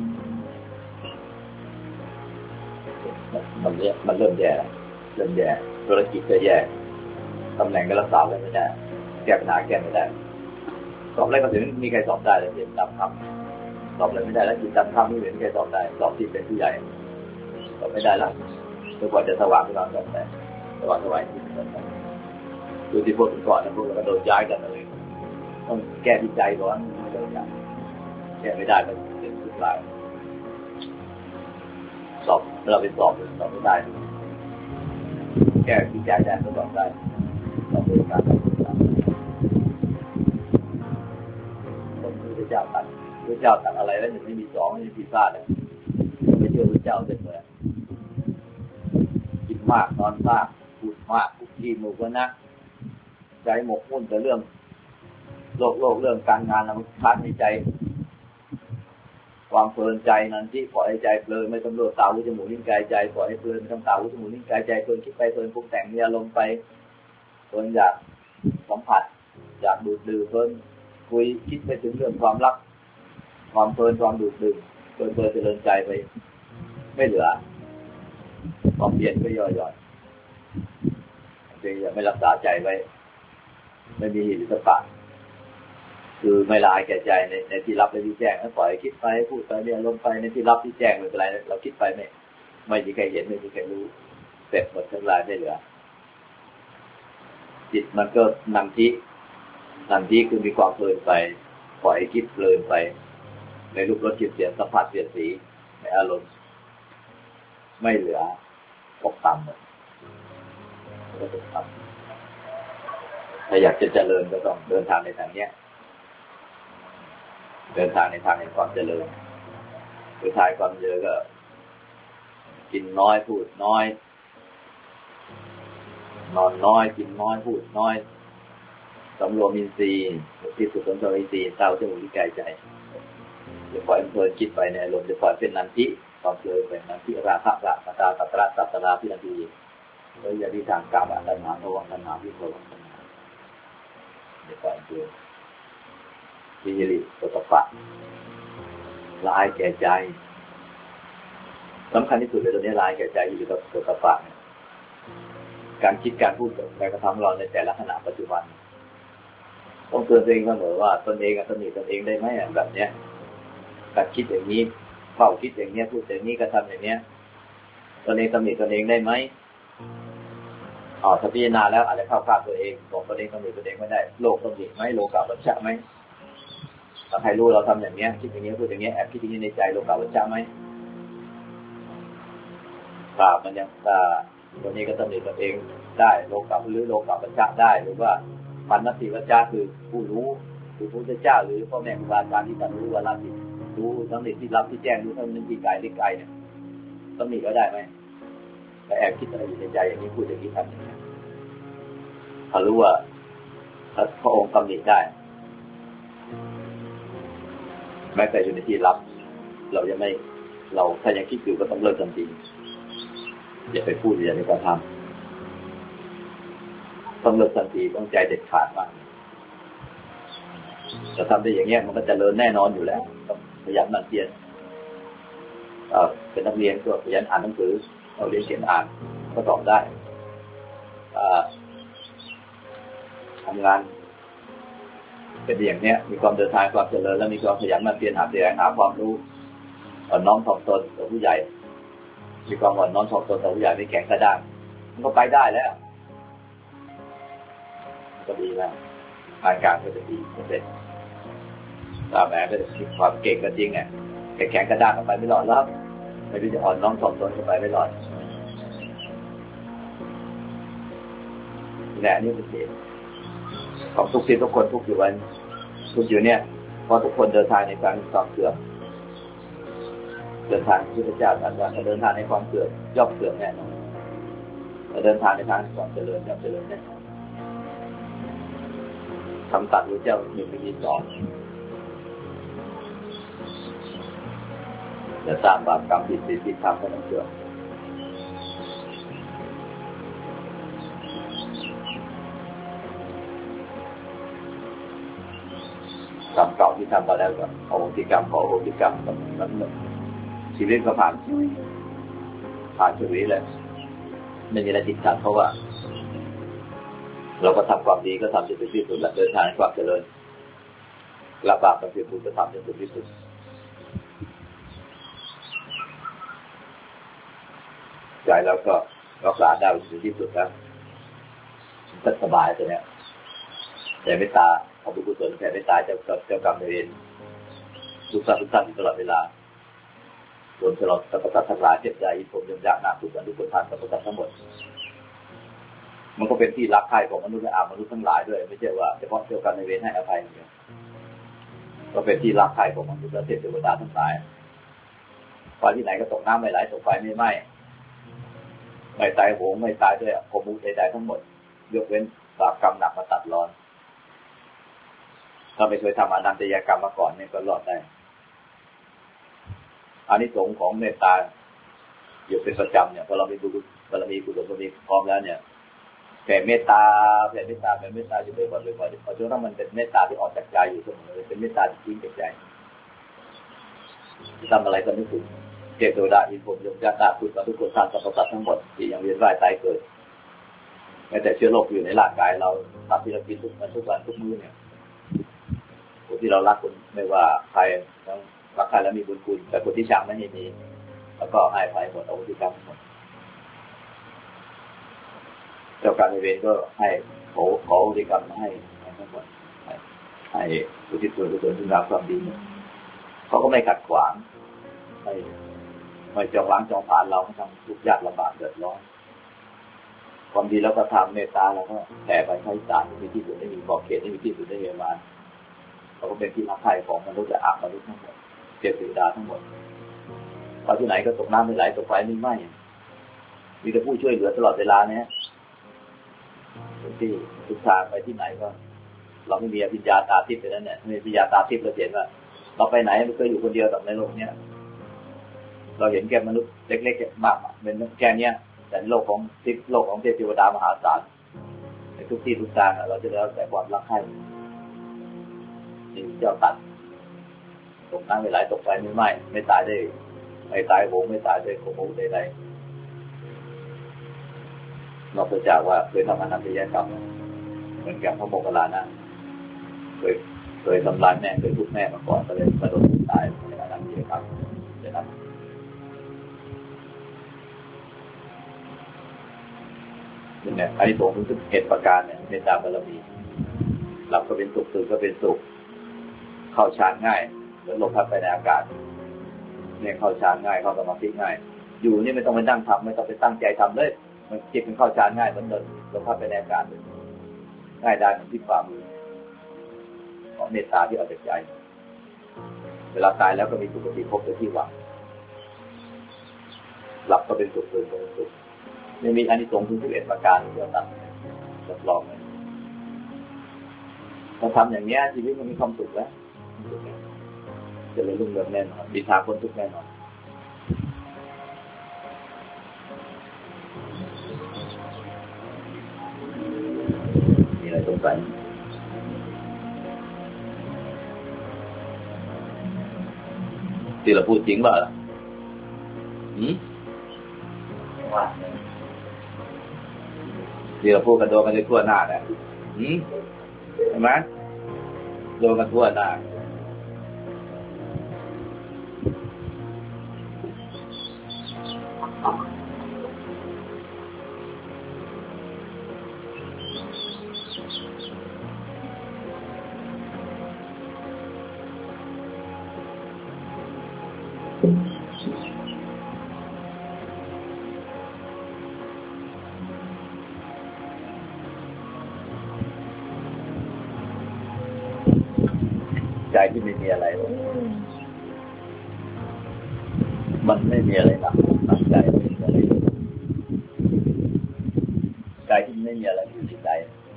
มันเริ่มแย่ธุรกิจก็แย่ตำแหน่งก็รักษาไม่ได้แก้ปัญหาแก้ไม่ได้สอบอะไรก็ถึงมีใครสอบได้เลยจิตดำคำสอบอะไรไม่ได้แล้วจิตดำคำไม่มีใครสอบได้สอบที่เป็นผู้ใหญ่สอบไม่ได้แล้วจนกว่าจะสว่างขึ้นมาแบบไหนสว่างที่เป็นแบบดูที่พวกก่อนนะพวกเราก็โดนย้ายกันเลยต้องแก้ที่ใจก่อนไม่ได้ย้ายแก้ไม่ได้ก็เป็นทุกข์หลายสอบเราเป็นสอบไม่ได้แก้ที่ใจได้ก็สอบได้สอบด้วยการพระเจ้าตัดอะไรแล้วยังไม่มีสองไม่มีผิดพลาดเลยไม่เชื่อพระเจ้าเสร็จเลยคิดมากนอนมากพูดมากพูดขี้หมูกนะใจหมกมุ่นแต่เรื่องโลกเรื่องการงานมันคัดในใจความเพลินใจนั้นที่ปล่อยให้ใจเพลินไม่ต้องโลดตาหูจมูกลิ้นกายใจปล่อยให้เพลินไม่ต้องตาหูจมูกลิ้นกายใจเพลินคิดไปเพลินปรุงแต่งมีอารมณ์ไปเพลินอยากสัมผัสอยากดูดดื่มเพลินคุยคิดไปถึงเรื่องความรักความเพลินความดูดดื่มเพลินเจริญใจไปไม่เหลือความเปลี่ยนก็ย่อยๆจึงอย่าไม่รักษาใจไว้ไม่มีหิริสปะคือไม่ละอายแก่ใจในที่รับและที่แจ้งแล้วปล่อยคิดไปพูดไปมีอารมณ์ไปในที่รับที่แจ้งไม่เป็นไรเราคิดไปไม่มีใครเห็นไม่มีใครรู้เสร็จหมดทั้งหลายไม่เหลือจิตมันก็นันทิคือมีความเพลินไปปล่อยคิดเพลินไปในรูปรสกลิ่นเสียงสัมผัสเปลี่ยนสีในอารมณ์ไม่เหลือตกต่ำเลยก็ตกต่ำถ้าอยากจะเจริญก็ต้องเดินทางในทางเนี้ยเดินทางในทางแห่งความเจริญคือทายความเจริญก็กินน้อยพูดน้อยนอนน้อยกินน้อยพูดน้อยสำรวมอินทรีย์ที่สุดสำรวมอินทรีย์เต้าจมูกลิ้นกายใจจะปล่อยเพลินคิดไปในอารมณ์จะปล่อยเป็นนันทิความเพลินเป็นนันทิราคะละตาตัตระตัตระพินันทิแล้วอย่าที่ทางกามตัณหาภวตัณหาวิภวตัณหาจะปล่อยเพลินวิหิริโสตปะละอายแก่ใจสำคัญที่สุดเลยตัวนี้ละอายแก่ใจอยู่กับโสตปะการคิดการพูดการกระทำเราในแต่ละขณะปัจจุบันต้องเตือนตัวเองเสมอว่าตนเองตนเองได้ไหมแบบเนี้ยการคิดอย่างนี้เฝ้าคิดอย่างนี้พูดอย่างนี้กระทำอย่างนี้ตนเองตนเองได้ไหมถ้าพิจารณาแล้วอาจจะเข้าข้างตัวเองบอกตนเองตัวเองไม่ได้โลกตนเองไหมโลกาวัชชะไหมถ้าใครรู้เราทำอย่างนี้คิดอย่างนี้พูดอย่างนี้แอบคิดอย่างนี้ในใจโลกาวัชชะไหมมันยังตัวนี้ก็ตนเองได้โลกาหรือโลกาวัชชะได้หรือว่าปัณณติวัชชะคือผู้รู้คือพระพุทธเจ้าหรือพ่อแม่ครูบาอาจารย์ที่ท่านรู้ว่าเรารู้ทั้งที่รับที่แจ้งรู้ทั้งนั้นที่กายที่ไกลเนี่ยต้องมีก็ได้ไหมแต่แอบคิดอะไรอยู่ในใจอย่างนี้พูดอย่างนี้ทำอย่างนี้ถ้ารู้ว่าพระองค์ตำหนิได้แม้แต่อยู่ในที่รับเรายังไม่ถ้ายังคิดอยู่ก็ต้องเลิกทันทีอย่าไปพูดอย่าไปกระทำต้องเลิกทันทีต้องใจเด็ดขาดมากจะทำได้อย่างเงี้ยมันก็จะเลิศแน่นอนอยู่แล้วต้องพยายามหมั่นเพียรเป็นนักเรียนก็พยายามอ่านหนังสือเราเรียนเขียนอ่านก็ตอบได้ทำงานเป็นอย่างเนี้ยมีความเดินทางความเจริญและมีความพยายามหมั่นเพียรหาความรู้อ่อนน้อมถ่อมตนต่อผู้ใหญ่มีความอ่อนน้อมถ่อมตนต่อผู้ใหญ่ไม่แข็งกระด้างมันก็ไปได้แล้วก็ดีแล้วการก็จะดีเสร็จตามแม้ก็จะมีความเก่งก็จริงไงแต่แข็งกระด้างก็ไปไม่รอดแล้วไม่รู้จะอ่อนน้อมถ่อมตนก็ไปไม่รอดแหละนี่เป็นเหตุของทุกทีทุกคนทุกอยู่วันทุกอยู่เนี่ยเพราะทุกคนเดินทางในการความเสื่อมเดินทางที่พระเจ้าตรัสว่าเดินทางในความเสื่อมย่อมเสื่อมแน่นอนเดินทางในทางความเจริญย่อมเจริญแน่นอนคำตัดพระเจ้า1 ไม่มี 2 จะสร้างบาปกรรมผิดศีลผิดธรรมก็ต้องเชื่อกรรมเก่าที่ทำมาแล้วก็โอโหสิกรรมขอโอโหสิกรรมนั้นชีวิตก็ผ่านชีวิตเลยไม่มีอะไรติดขัดเพราะว่าเราก็ทำความดีก็ทำจนถึงที่สุดและเดินทางให้ความเจริญละบาปกับผิดบุญก็ทำจนถึงที่สุดใจเราก็รักษาได้ถึงที่สุดแล้วก็สบายตัวเนี้ยแต่เมตตาขอบุญกุศลแผ่เมตตาเจ้ากรรมนายเวรทุกท่านอยู่ตลอดเวลารวมตลอดสรรพสัตว์ทั้งหลายเจ็บใจผมยมยากหนักทุกข์อนุปทานสรรพสัตว์ทั้งหมดมันก็เป็นที่รักใคร่ของมนุษย์และมนุษย์ทั้งหลายด้วยไม่ใช่ว่าเฉพาะเจ้ากรรมนายเวรให้อภัยอย่างเดียวก็เป็นที่รักใคร่ของมนุษย์และเทวดาทั้งหลายไปที่ไหนก็ตกน้ำไม่ไหลตกไฟไม่ไหม้ไม่ตายโหงไม่ตายด้วยขมุกใดๆทั้งหมดยกเว้นบาปกรรมหนักมาตัดรอนถ้าไม่เคยทำอนันตยกรรมมาก่อนเนี่ยก็รอดได้อานิสงส์ของเมตตาอยู่เป็นประจำเนี่ยพอเรามีบุญบารมีกุศลบารมีพร้อมแล้วเนี่ยแผ่เมตตาอยู่บ่อยๆเพราะฉะนั้นมันเป็นเมตตาที่ออกจากใจอยู่เสมอเป็นเมตตาที่จริงจากใจทำอะไรก็นึกถึงเทวดาอินทร์พรหมยมยักษ์นาคทุกคนทานสรรพสัตว์ทั้งหมดที่ยังเวียนว่ายตายเกิดแม้แต่เชื้อโรคอยู่ในร่างกายเราทำที่เรากินทุกวันทุกมื้อเนี่ยคนที่เรารักคนไม่ว่าใครต้องรักใครแล้วมีบุญคุณแต่คนที่ชังไม่มีแล้วก็ให้ไปหมดเอาที่กรรมหมดเจ้าการในเวรก็ให้ขอที่กรรมให้ทั้งหมดให้อุทิศส่วนกุศลถึงรับความดีเขาก็ไม่ขัดขวางไม่จองล้างจองผลาญเราไม่ทำทุกข์ยากลำบากเดือดร้อนความดีแล้วก็ทำเมตตาแล้วก็แผ่ไปให้สารมีที่สุดไม่มีขอบเขตไม่มีที่สุดได้เยียมาเขาก็เป็นที่รักใคร่ของมนุษย์และมนุษย์ทั้งหมดเทวดาทั้งหมดไปที่ไหนก็ตกน้ำไม่ไหลตกไฟไม่ไหม้มีแต่ผู้ช่วยเหลือตลอดเวลาเนี่ยที่ทุกทางไปที่ไหนก็เราไม่มีอภิญญาตาทิพย์ไปแล้วเนี่ยไม่มีอภิญญาตาทิพย์เราเห็นว่าเราไปไหนไม่เคยอยู่คนเดียวแต่ในโลกเนี้ยเราเห็นแก่มนุษย์เล็กๆมากเป็นแค่เนี้ยแต่โลกของทิพย์โลกของเทวดามหาศาลในทุกที่ทุกทางเราจะได้รับแต่ความรักใคร่ที่เจ้าตัดตกน้ำไม่ไหลตกไฟไม่ไหม้ไม่ตายได้ไม่ตายโหงไม่ตายด้วยขโมยใดๆนอกจากว่าเคยทำอนันตยกรรมเหมือนกับพระโมคคัลลานะเคยทำลายแม่เคยทุบแม่มาก่อนก็เลยกระโดดตายในอนันตยกรรมดังนั้นนี่แหละอานิสงส์ถึง7ประการเนี่ยเมตตาบารมีหลับก็เป็นสุขตื่นก็เป็นสุขเข้าฌานง่ายเหมือนลมพัดไปในอากาศเนี่ยเข้าฌานง่ายเข้าสมาธิง่ายอยู่นี่ไม่ต้องไปนั่งทำไม่ต้องไปตั้งใจทำเลยมันจิตมันเข้าฌานง่ายเหมือนลมพัดไปในอากาศง่ายได้เหมือนที่ฝ่ามือของเมตตาที่ออกจากใจเวลาตายแล้วก็มีสุขติภพเป็นที่หวังหลับก็เป็นสุขตื่นก็เป็นสุขไม่มีอานิสงส์ถึง11ประการที่เราตัดรับรองเลยเราทำอย่างนี้ชีวิตมันมีความสุขแล้วจะเลยรุ่งเรืองแน่นอนมีทางพ้นทุกข์แน่นอนมีอะไรสงสัยที่เราพูดจริงเปล่าล่ะที่เราพูดกันโดนกันในทั่วหน้าเนี่ยใช่ไหมโดนกันทั่วหน้าใจที่ไม่มีอะไรมันไม่มีอะไรหนักใจไม่มีอะไรใจที่ไม่มีอะไรอยู่ในใจ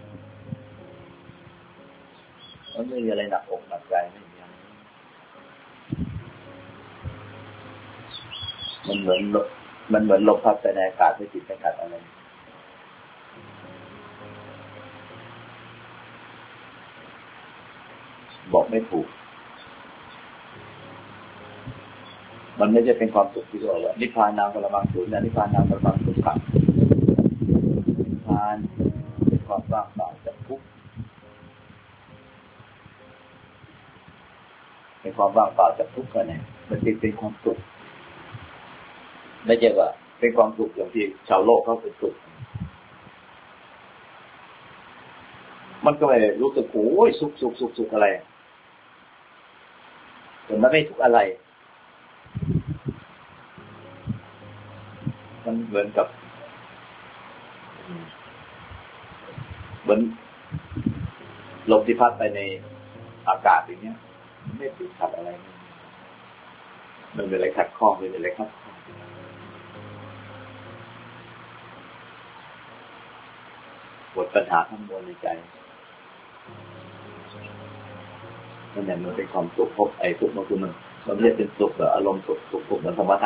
มันไม่มีอะไรหนักอกหนักใจไม่มีมันเหมือนลมพัดไปในอากาศไม่ติดไม่ขัดอะไรบอกไม่ถูกมันไม่ใช่เป็นความสุขที่เราว่านิพพานังปรมังสุญญ์นิพพานังปรมังสุขขังนิพพานเป็นความว่างเปล่าจากทุกข์เป็นความว่างเปล่าจากทุกข์กันเนี่ยมันเป็นความสุขไม่ใช่ว่าเป็นความสุขอย่างที่ชาวโลกเขาเป็นสุขมันก็ไม่รู้สึกโอ้ยสุขอะไรแต่มันไม่ทุกข์อะไรมันเหมือนกับเหมือนลมที่พัดไปในอากาศอย่างเงี้ยไม่ติดขัดอะไรมันเป็นอะไรขัดข้องเป็นอะไรครับหมดปัญหาทั้งมวลในใจนั่นแหละมันเป็นความสุขพบไอ้สุขมันคือมันไม่ใช่เป็นสุขแบบอารมณ์สุขเหมือนธรรมะ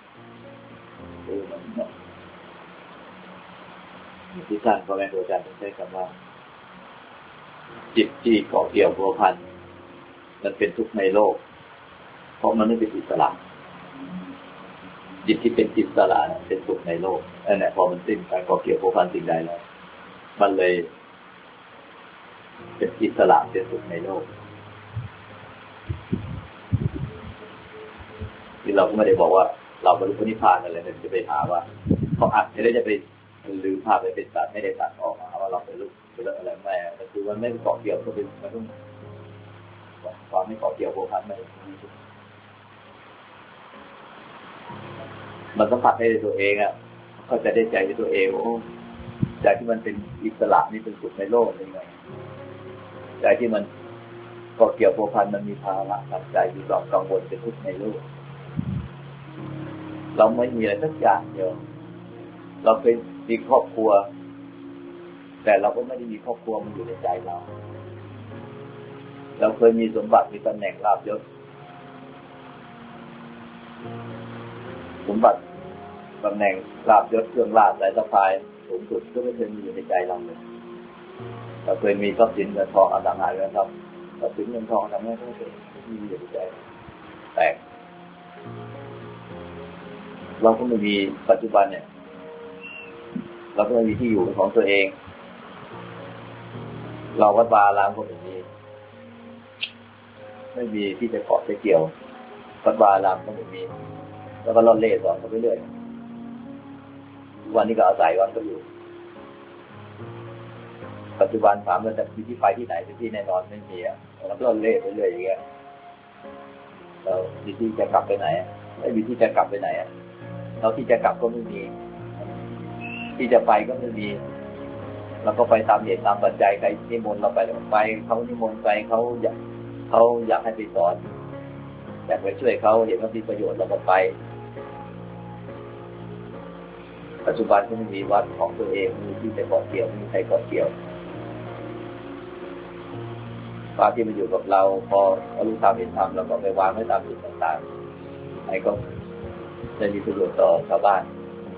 มันที่ท่านพระแม่ครูอาจารย์ใช้คำว่าจิตที่เกาะเกี่ยวพัวพันมันเป็นทุกข์ในโลกเพราะมันไม่เป็นอิสระจิตที่เป็นอิสระเป็นทุกข์ในโลกนั่นแหละพอมันสิ้นการเกาะเกี่ยวพัวพันสิ่งใดแล้วมันเลยเป็นอิสระเป็นทุกข์ในโลกที่เราก็ไม่ได้บอกว่าเราบรรลุนิพพานอะไรเนี่ยจะไปหาว่าเขาอัดไม่ได้จะไปลืมภาพไปเป็นตัดไม่ได้ตัดออกมาว่าเราไปลุกไปเรื่องอะไรแม่แต่คือมันไม่เกาะเกี่ยวก็เป็นมันต้องความไม่เกาะเกี่ยวโภพันไม่มันสัมผัสได้ในตัวเองอ่ะเขาจะได้ใจในตัวเองว่าใจที่มันเป็นอิสระนี่เป็นสุขในโลกยังไงใจที่มันเกาะเกี่ยวโภพันมันมีภาระทางใจมีความกังวลเป็นทุกข์ในโลกเราไม่มีอะไรสักอย่างเดียวเราเคยมีครอบครัวแต่เราก็ไม่ได้มีครอบครัวมันอยู่ในใจเราเคยมีสมบัติมีตำแหน่งลาภยศสมบัติตำแหน่งลาภยศเครื่องราชสายสะพายสูงสุดก็ไม่เคยมีอยู่ในใจเราเลยเราเคยมีทรัพย์สินเงินทองอสังหาริมทรัพย์ทรัพย์สินเงินทองทำให้ก็มีอยู่ในใจแต่เราก็ไม่มีปัจจุบันเนี่ยเราก็ไม่มีที่อยู่เป็นของตัวเองเราวัดวาล้างคนอื่นไม่มีที่จะเกาะจะเกี่ยววัดวาล้างก็ไม่มีแล้วก็ล่อนเล่สอนกันไปเรื่อยวันนี้ก็อาศัยวัดก็อยู่ปัจจุบันถามว่าจะมีที่ไปที่ไหนที่แน่นอนไม่มีแล้วก็ล่อนเล่ไปเรื่อยอย่างเงี้ยเรามีที่จะกลับไปไหนไม่มีที่จะกลับไปไหนเราที่จะกลับก็ไม่มีที่จะไปก็ไม่มีเราก็ไปตามเหตุตามปัจจัยใครนิมนต์เราไปเราไปเขานิมนต์ไปเขาอยากให้ไปสอนอยากไปช่วยเขาเห็นว่ามีประโยชน์เราก็ไปปัจจุบันก็ไม่มีวัดของตัวเองมีที่จะเกาะเกี่ยวไม่มีใครเกาะเกี่ยวพระที่มาอยู่กับเราพอรู้ธรรมเห็นธรรมเราก็ไปวางไว้ตามจุดต่างๆไอ้ก็จะมีประโยชน์ต่อชาวบ้าน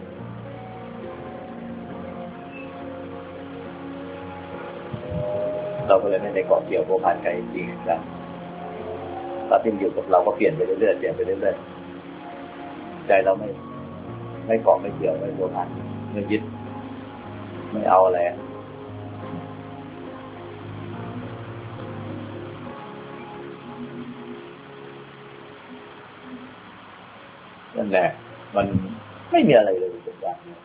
เราก็เลยไม่ได้เกาะเกี่ยวโภพันกันจริงๆนะพระที่อยู่กับเราก็เปลี่ยนไปเรื่อยๆใจเราไม่เกาะไม่เกี่ยวไม่โภพันไม่ยึดไม่เอาอะไรนั่นแหละมันไม่มีอะไรเลยเป็นอย่างนี้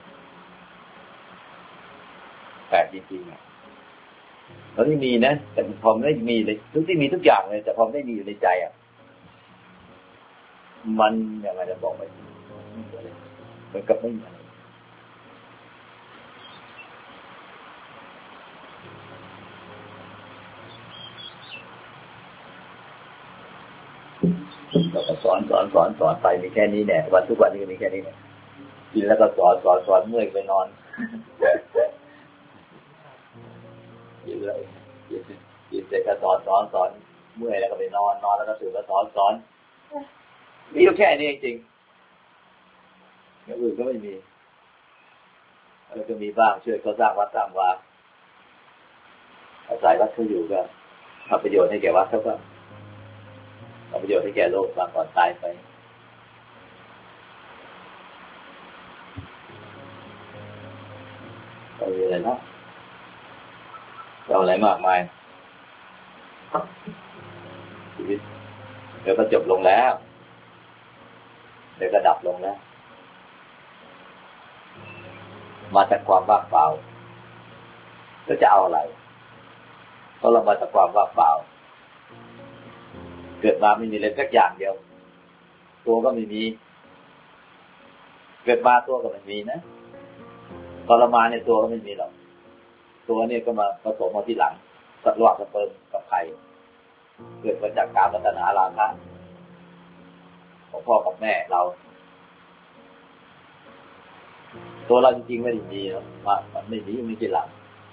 แต่จริงๆแล้วที่มีนะแต่พอไม่มีเลยทุกที่มีทุกอย่างเลยแต่พอไม่มีอยู่ในใจมันยังไงจะบอกไปเหมือนกับไม่มีอะไรเราก็สอนไปมีแค่นี้แน่วันทุกวันนี้ก็มีแค่นี้แน่กินแล้วก็สอนเมื่อยไปนอนกินเลยกินเสร็จก็สอนเมื่อยแล้วก็ไปนอนแล้วก็ตื่นก็สอนมีอยู่แค่นี้จริงอย่างอื่นก็ไม่มีอะไรก็มีบ้างช่วยเขาสร้างวัดสร้างวาอาศัยวัดเขาอยู่ก็ทำประโยชน์ให้แก่วัดเขาก็ทำประโยชน์ให้แก่โลกบางก่อนตายไปเอาอะไรเนาะเอาอะไรมากมายชีวิตเดี๋ยวก็จบลงแล้วเดี๋ยวก็ดับลงแล้วมาจากความว่างเปล่าก็จะเอาอะไรเพราะเรามาจากความว่างเปล่าเกิดมาไม่มีอะไรสักอย่างเดียวตัวก็ไม่มีเกิดมาตัวก็ไม่มีนะตอนเรามาเนี่ยตัวก็ไม่มีหรอกตัวเนี่ยก็มาผสมมาที่หลังสัตว์ระหว่างสเปิร์มกับไข่เกิดมาจากการตัณหาราคะของพ่อกับแม่เราตัวเราจริงๆไม่ได้มีมันไม่มีไม่ใช่หลัง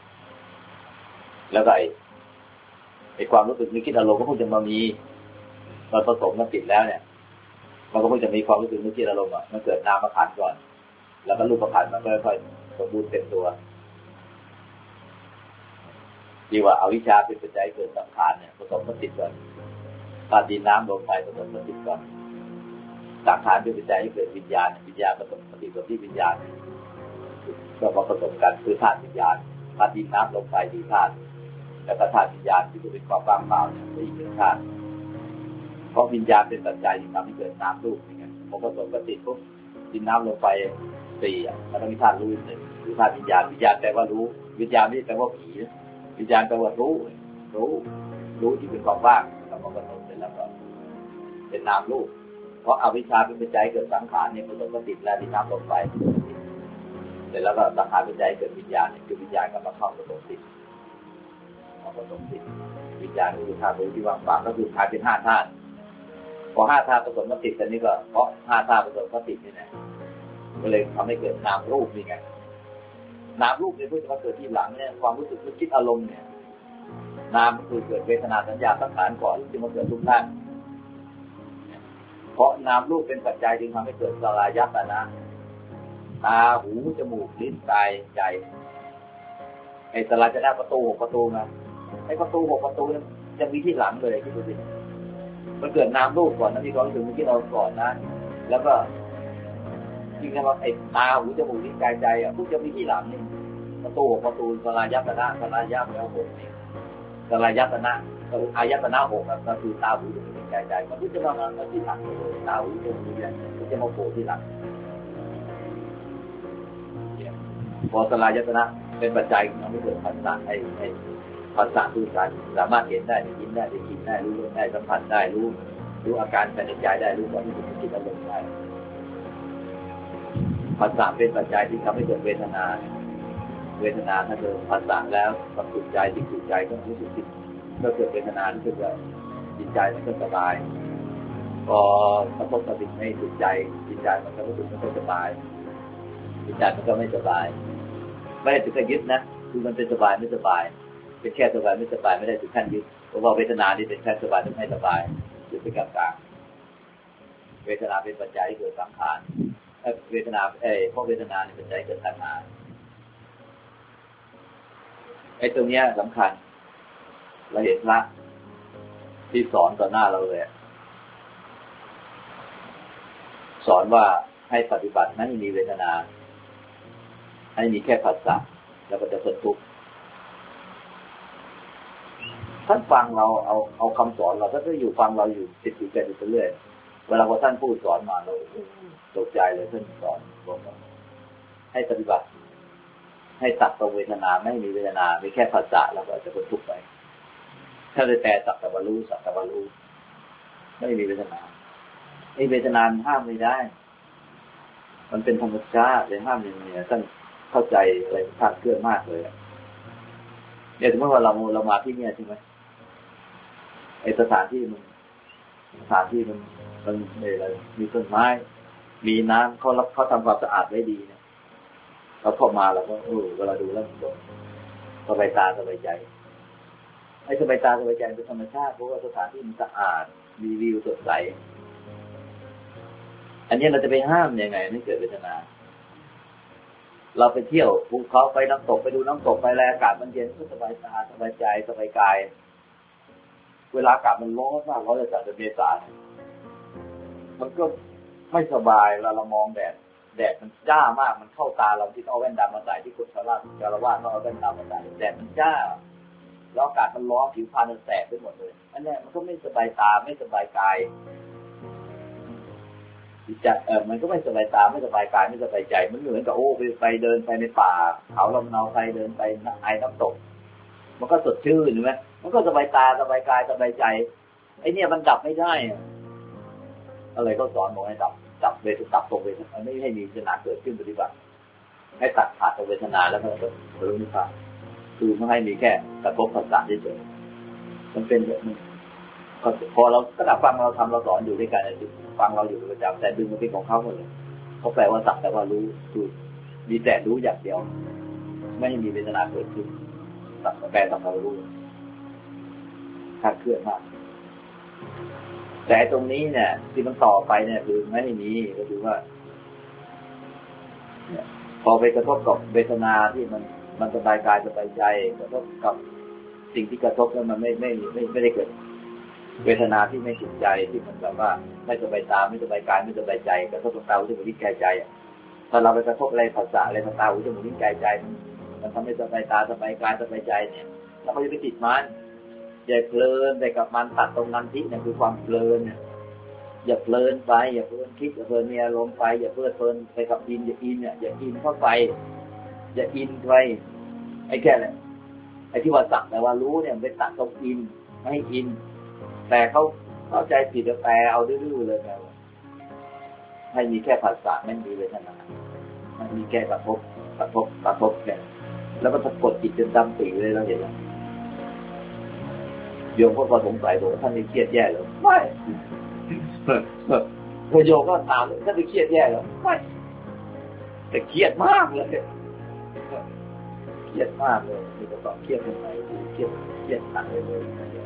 แล้วก็ไอ้ความรู้สึกนึกคิดอารมณ์ก็เพิ่งจะมามีมันผสมกันติดแล้วเนี่ยมันก็เพิ่งจะมีความรู้สึกนึกคิดอารมณ์มันเกิดนามขันธ์ก่อนแล้วก็รูปขันธ์มันค่อยๆสมบูรณ์เต็มตัวที่ว่าอวิชชาเป็นปัจจัยเกิดสังขารเนี่ยผสมกันติดก่อนธาตุดินน้ำลมไฟผสมกันติดก่อนสังขารเป็นปัจจัยให้เกิดวิญญาณวิญญาณผสมปฏิสนธิวิญญาณก็มาผสมกันคือธาตุวิญญาณธาตุดินน้ำลมไฟดีธาตุแล้วก็ธาตุวิญญาณที่เป็นความว่างเปล่าเนี่ยเป็นอีกหนึ่งธาตุเพราะวิญญาณเป็นปัจจัยที่ทำให้เกิดน้ำรูปอย่างเงี้ยพอผสมกันติดปุ๊บดินน้ำลมไฟสี่แล้วก็มีธาตุรู้หนึ่งคือธาตุวิญญาณวิญญาณแปลว่ารู้วิญญาณไม่แปลว่าผีวิญญาณแปลว่ารู้ที่เป็นความว่างแล้วมันผสมเสร็จแล้วก็เป็นนามรูปเพราะอวิชชาเป็นปัจจัยเกิดสังขารเนี่ยผสมกันติดแล้วดินน้ำลมไฟเสร็จแล้วก็สังขารปัจจัยเกิดวิญญาณเนี่ยคือวิญญาณก็มาเข้าผสมติดวิญญาณก็คือธาตุรู้ที่ว่างเปล่าก็คือกลายเป็น5ธาตุพอ5ธาตุผสมกันติดกันนี่ก็เพราะ5ธาตุผสมกันติดนี่แหละก็เลยทำให้เกิดนามรูปนี่ไงนามรูปเนี่ยเพิ่งจะมาเกิดที่หลังเนี่ยความรู้สึกนึกคิดอารมณ์เนี่ยนามคือเกิดเวทนาสัญญาสังขารก่อนที่มาเกิดรูปร่างเพราะนามรูปเป็นปัจจัยจึงทำให้เกิดสลายตนะตาหูจมูกลิ้นกายใจไอ้สลายตนะประตู6ประตูนะไอ้ประตู6ประตูนั้นจะมีที่หลังเลยคิดดูสิมันเกิดนามรูปก่อนนะมีความรู้สึกนึกคิดเราก่อนนะแล้วก็จริงๆว่าไอ้ตาหูจมูกลิ้นกายใจพวกจะมีที่หลังนี่ประตูสลายตนะสลายแล้ว6นี่สลายตนะอายตนะ6ก็คือตาหูจมูกลิ้นกายใจมันก็จะมาที่หลังเลยตาหูจมูกลิ้นกายใจมันจะมาโผล่ที่หลังพอสลายตนะเป็นปัจจัยทำให้เกิดผัสสะไอ้ผัสสะคือการสามารถเห็นได้ได้ยินได้กินได้รู้ได้สัมผัสได้รู้อาการภายในใจได้รู้ความรู้สึกคิดอารมณ์ได้ผัสสะเป็นปัจจัยที่ทำให้เกิดเวทนาถ้าเกิดผัสสะแล้วกับจิตใจที่จิตใจก็รู้สึกก็เกิดเวทนาที่เกิดว่าจิตใจมันก็สบายพอกระทบกับสิ่งในจิตใจมันก็รู้สึกไม่สบายจิตใจมันก็ไม่สบายไม่ได้ถึงกับยึดนะคือมันเป็นสบายไม่สบายเป็นแค่สบายไม่สบายไม่ได้ถึงขั้นยึดเพราะว่าเวทนานี่เป็นแค่สบายไม่สบายอยู่เป็นกลางๆเวทนาเป็นปัจจัยเกิดสังขารเวทนาเพราะเวทนาเป็นปัจจัยเกิดตัณหาไอ้ตรงเนี้ยสำคัญเราเห็นพระที่สอนต่อหน้าเราเลยสอนว่าให้ปฏิบัติไม่ให้มีเวทนาให้มีแค่ผัสสะแล้วก็จะพ้นทุกข์ท่านฟังเราเอาคำสอนเราท่านก็อยู่ฟังเราอยู่ติดอยู่ใจอยู่เรื่อยเวลาพอท่านพูดสอนมาเราตกใจเลยท่านสอนบอกว่าให้ปฏิบัติให้ตัดตัวเวทนาไม่มีเวทนามีแค่ผัสสะแล้วก็จะพ้นทุกข์ไปถ้าเลยแต่สักแต่ว่ารู้ไม่มีเวทนาไอ้เวทนาห้ามไม่ได้มันเป็นธรรมชาติเลยห้ามอย่างนี้ท่านเข้าใจอะไรคลาดเคลื่อนมากเลยเนี่ยสมมติว่าเรามาที่เนี่ยใช่ไหมไอ้สถานที่มันอะไรมีต้นไม้มีน้ำเขาทำความสะอาดไว้ดีเนี่ยเราเข้ามาแล้วก็เวลาดูแล้วสบายตาสบายใจไอ้สบายตาสบายใจเป็นธรรมชาติเพราะว่าสถานที่มันสะอาดมีวิวสดใสอันนี้เราจะไปห้ามยังไงไม่เกิดเวทนาเราไปเที่ยวภูเขาไปน้ำตกไปดูน้ำตกไปแล้วอากาศมันเย็นก็สบายตาสบายใจสบายกายเวลาอากาศมันร้อนมากร้อนจัดจะเมษามันก็ไม่สบายเรามองแดดมันจ้ามากมันเข้าตาเราที่ต้องเอาแว่นดำมาใส่ที่คนชาวบ้านต้องเอาแว่นดำมาใส่แดดมันจ้าแล้วอากาศมันร้อนผิวพรรณมันแสบไปหมดเลยอันนี้มันก็ไม่สบายตาไม่สบายกายมันก็ไม่สบายตาไม่สบายกายไม่สบายใจมันเหมือนกับไปเดินไปในป่าเขาลำเนาไปเดินไปไอ้น้ำตกมันก็สดชื่นใช่ไหมมันก็สบายตาสบายกายสบายใจไอ้เนี่ยมันดับไม่ได้อะไรก็สอนบอกให้ดับเวทตับตรงเวทไม่ให้มีเวทนาเกิดขึ้นปฏิบัติให้ตัดขาดตรงเวทนาแล้วก็รู้นิพพานคือไม่ให้มีแค่กระทบผัสสะเฉยๆมันเป็นแบบนี้พอเราก็ฟังเราทำเราสอนอยู่ด้วยกันฟังเราอยู่ประจำแต่ดึงมันเป็นของเขาหมดเลยเขาแปลว่าสักแต่ว่ารู้คือมีแต่รู้อย่างเดียวไม่ให้มีเวทนาเกิดขึ้นสักแปลสักเรารู้คาดเคลื่อนมากแต่ตรงนี้เนี่ยที่มันต่อไปเนี่ยคือไม่ให้มีก็คือว่าพอไปกระทบกับเวทนาที่มันสบายกายสบายใจกระทบกับสิ่งที่กระทบแล้วมันไม่ได้เกิดเวทนาที่ไม่สุขใจที่มันแบบว่าไม่สบายตาไม่สบายกายไม่สบายใจกระทบกับตาหูจมูกลิ้นกายใจถ้าเราไปกระทบอะไรผัสสะอะไรทางตาหูจมูกลิ้นกายใจมันทำให้สบายตาสบายกายสบายใจเนี่ยเราก็จะไปติดมันอย่าเพลินไปกับมันตัดตรงนั้นที่เนี่ยคือความเพลินเนี่ยอย่าเพลินไปอย่าเพลินคิดอย่าเพลินมีอารมณ์ไปอย่าเพลินไปกับอินอย่าอินเนี่ยอย่าอินเข้าไปอย่าอินไปไอ้แค่เนี่ยไอ้ที่ว่าสักแต่ว่ารู้เนี่ยไปตัดตรงอินไม่ให้อินแต่เขาเข้าใจผิดแปลเอาดื้อๆเลยนะให้มีแค่ภาษาไม่มีเวทนาไม่มีแค่กระทบแค่แล้วก็สะกดจิตจนดำปีเลยเราเห็นแล้วโยมก็สงสัยว่าท่านไม่เครียดแย่หรือไม่พอโยมก็ถามท่านไม่เครียดแย่หรือไม่แต่เครียดมากเลยเครียดมากเลยมีแต่ต้องเครียดยังไงเครียดหนักเลย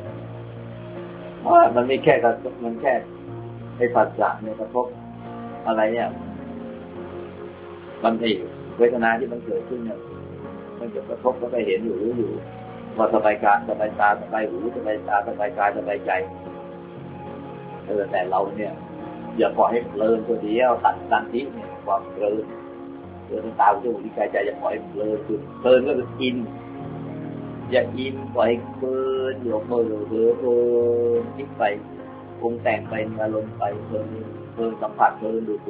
มันไม่แค่มันแค่ไอ้ผัสสะเนี่ยกระทบอะไรเนี่ยมันไอ้เวทนาที่มันเกิดขึ้นเนี่ยมันจะกระทบก็ไปเห็นอยู่รู้อยู่ว่าสบายกายสบายตาสบายหูสบายตาสบายกายสบายใจแต่เราเนี่ยอย่าปล่อยให้เพลินตัวเดียวตันที่เนี่ยความเพลินตาหูจมูกลิ้นกายใจอย่าปล่อยเพลินคือเพลินก็คือกินอย่าอินปล่อยเพลินอยู่เพลินคิดไปปรุงแต่งไปอารมณ์ไปเพลินสัมผัสเพลินดู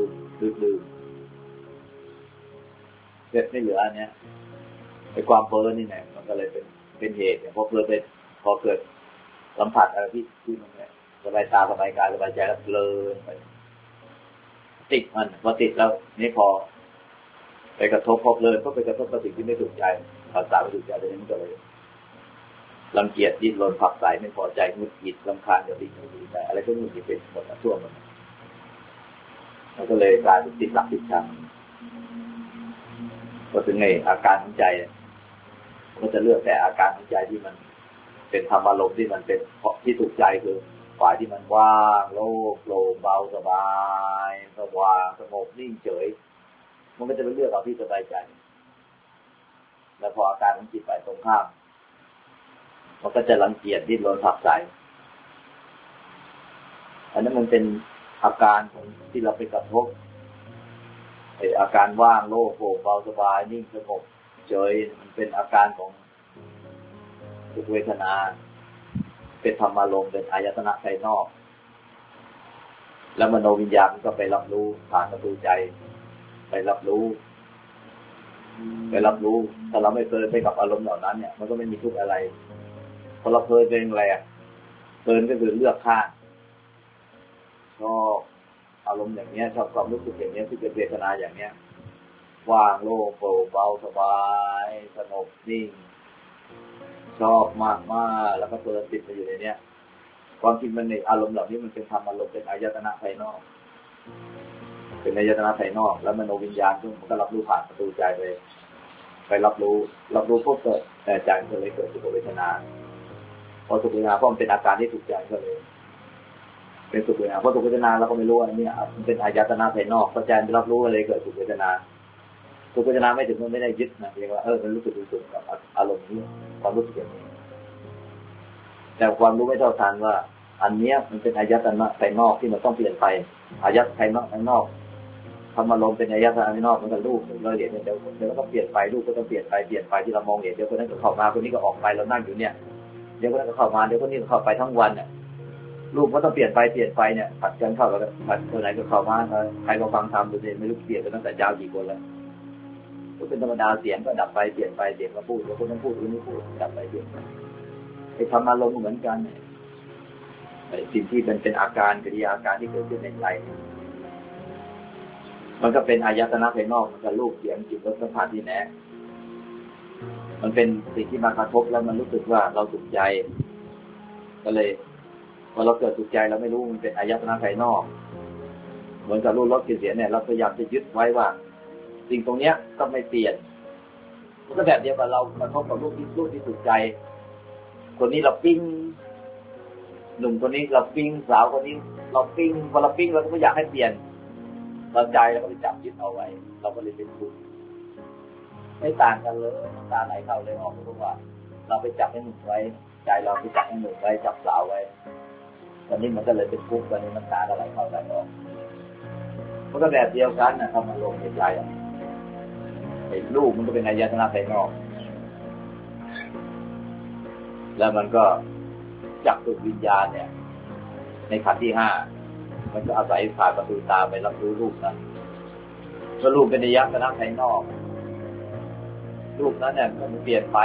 ไม่เหลืออันเนี้ยไอ้ความเพลินนี่แหละมันก็เลยเป็นเหตุพอเพลินไปพอเกิดสัมผัสอะไรที่มันเนี่ยสบายตาสบายกายสบายใจแล้วเพลินไปติดมันพอติดแล้วนี่พอไปกระทบพอเพลินก็ไปกระทบกับสิ่งที่ไม่ถูกใจภาษาไม่ถูกใจเลยมันก็เลยรังเกียจดิ้นรนผักใสไม่พอใจหงุดหงิดรำคาญจะดิ้นดีใจอะไรก็หงุดหงิดเป็นหมดทั่วมันก็เลยกลายเป็นติดหลักติดชังก็ถึงไงอาการของใจก็จะเลือกแต่อาการของใจที่มันเป็นธรรมอารมณ์ที่มันเป็นที่ถูกใจคือฝ่ายที่มันว่างโล่งโปร่งเบาสบายสว่างสงบนิ่งเฉยมันก็จะไปเลือกเอาที่สบายใจแล้วพออาการของจิตไปตรงข้ามมันก็จะรังเกียจดิ้นรนผักใสอันนั้นมันเป็นอาการของที่เราไปกระทบอาการว่างโล่งโปร่งเบาสบายนิ่งสงบเฉยมันเป็นอาการของทุกเวทนาเป็นธรรมารมณ์เป็นอายตนะภายนอกแล้วมโนวิญญาณก็ไปรับรู้ผ่านประตูใจไปรับรู้ถ้าเราไม่เคยไปกับอารมณ์เหล่านั้นเนี่ยมันก็ไม่มีทุกข์อะไรพอเราเคยเป็นอะไรเพลินก็คือเลือกข้างชอบอารมณ์อย่างเนี้ยชอบความรู้สึกอย่างเนี้ยที่เป็นเวทนาอย่างเนี้ยว่างโล่งโปร่งเบาสบายสงบนิ่งชอบมากแล้วก็เพลินติดไปอยู่ในเนี้ยความจริงมันในอารมณ์เหล่านี้มันเป็นธรรมอารมณ์เป็นอายตนะภายนอกเป็นอายตนะภายนอกแล้วมโนวิญญาณมันก็รับรู้ผ่านประตูใจไปรับรู้ปุ๊บเกิดแต่ใจมันเลยเกิดสุขเวทนาพอสุขเวทนาเพราะมันเป็นอาการที่ถูกใจก็เลยเป็นสุขเวทนาเพราะสุขเวทนาเราก็ไม่รู้อันนี้มันเป็นอายตนะภายนอกเพราะใจไม่รับรู้อะไรเกิดสุขเวทนาสุขเวทนาไม่ถึงมันไม่ได้ยึดนะเรียกว่ามันรู้สึกกับอารมณ์นี้ความรู้สึกอย่างนี้แต่ความรู้ไม่เท่าทันว่าอันเนี้ยมันเป็นอายตนะภายนอกที่มันต้องเปลี่ยนไปอายตนะภายนอกธรรมารมณ์เป็นอายตนะภายนอกมันก็รูปเราเห็นเดี๋ยวก็เปลี่ยนไปรูปก็ต้องเปลี่ยนไปที่เรามองเห็นเดี๋ยวคนนั้นก็เข้ามาคนนี้ก็ออกไปเรานั่งอยู่เนี่ยเดี๋ยวคนนั้นก็เข้ามาเดี๋ยวคนนี้ก็เข้าไปทั้งวันเนี่ยรูปก็ต้องเปลี่ยนไปเนี่ยผัดกันเข้าแล้วผัดคนไหนก็เข้ามาใครก็ฟังธรรมดูสิไม่รู้เปลี่ยนไปตั้งแต่ยาวกี่คนแล้วก็เป็นธรรมดาเสียงก็ดับไปเปลี่ยนไปเสียงก็พูดแล้วคนนั้นพูดคนนี้พูดดับไปเปลี่ยนไปไอ้ธรรมารมณ์เหมือนกันสิ่งที่เป็นอาการกิริยาอาการที่เกิดขึ้นในใจมันก็เป็นอายตนะภายนอกมันก็รูปเสียงกลิ่นรสสัมผัสที่แน่มันเป็นสิ่งที่มากระทบแล้วมันรู้สึกว่าเราสุขใจก็เลยพอเราเกิดสุขใจเราไม่รู้มันเป็นอายตนะภายนอกเหมือนกับรูปรสกลิ่นเสียงเนี่ยเราพยายามจะยึดไว้ว่าสิ่งตรงเนี้ยต้องไม่เปลี่ยนมันก็แบบเดียวกับเรากระทบกับรูปที่สุขใจคนนี้เราปิ้งหนุ่มคนนี้เราปิ้งสาวคนนี้เราปิ้งพอเราปิ้งเราก็ไม่อยากให้เปลี่ยนเราใจเราก็ไปจับยึดเอาไว้เราก็เลยเป็นทุกข์ไม่ต่างกันเลยตาไหลเข้าเลยออกเพราะว่าเราไปจับให้หนุ่มไว้ใจเราไปจับให้หนุ่มไว้จับสาวไว้ตอนนี้มันก็เลยเป็นทุกข์ตอนนี้มันตาไหลเข้าไหลออกมันก็แบบเดียวกันนะทำมันลงในใจไอ้รูปมันก็เป็นอายตนะภายนอกแล้วมันก็จักรวิญญาณเนี่ยในขันธ์ที่ห้ามันก็อาศัยผ่านประตูตาไปรับรู้รูปนั้นก็รูปเป็นอายตนะภายนอกรูปนั้นเนี่ยมันเปลี่ยนไป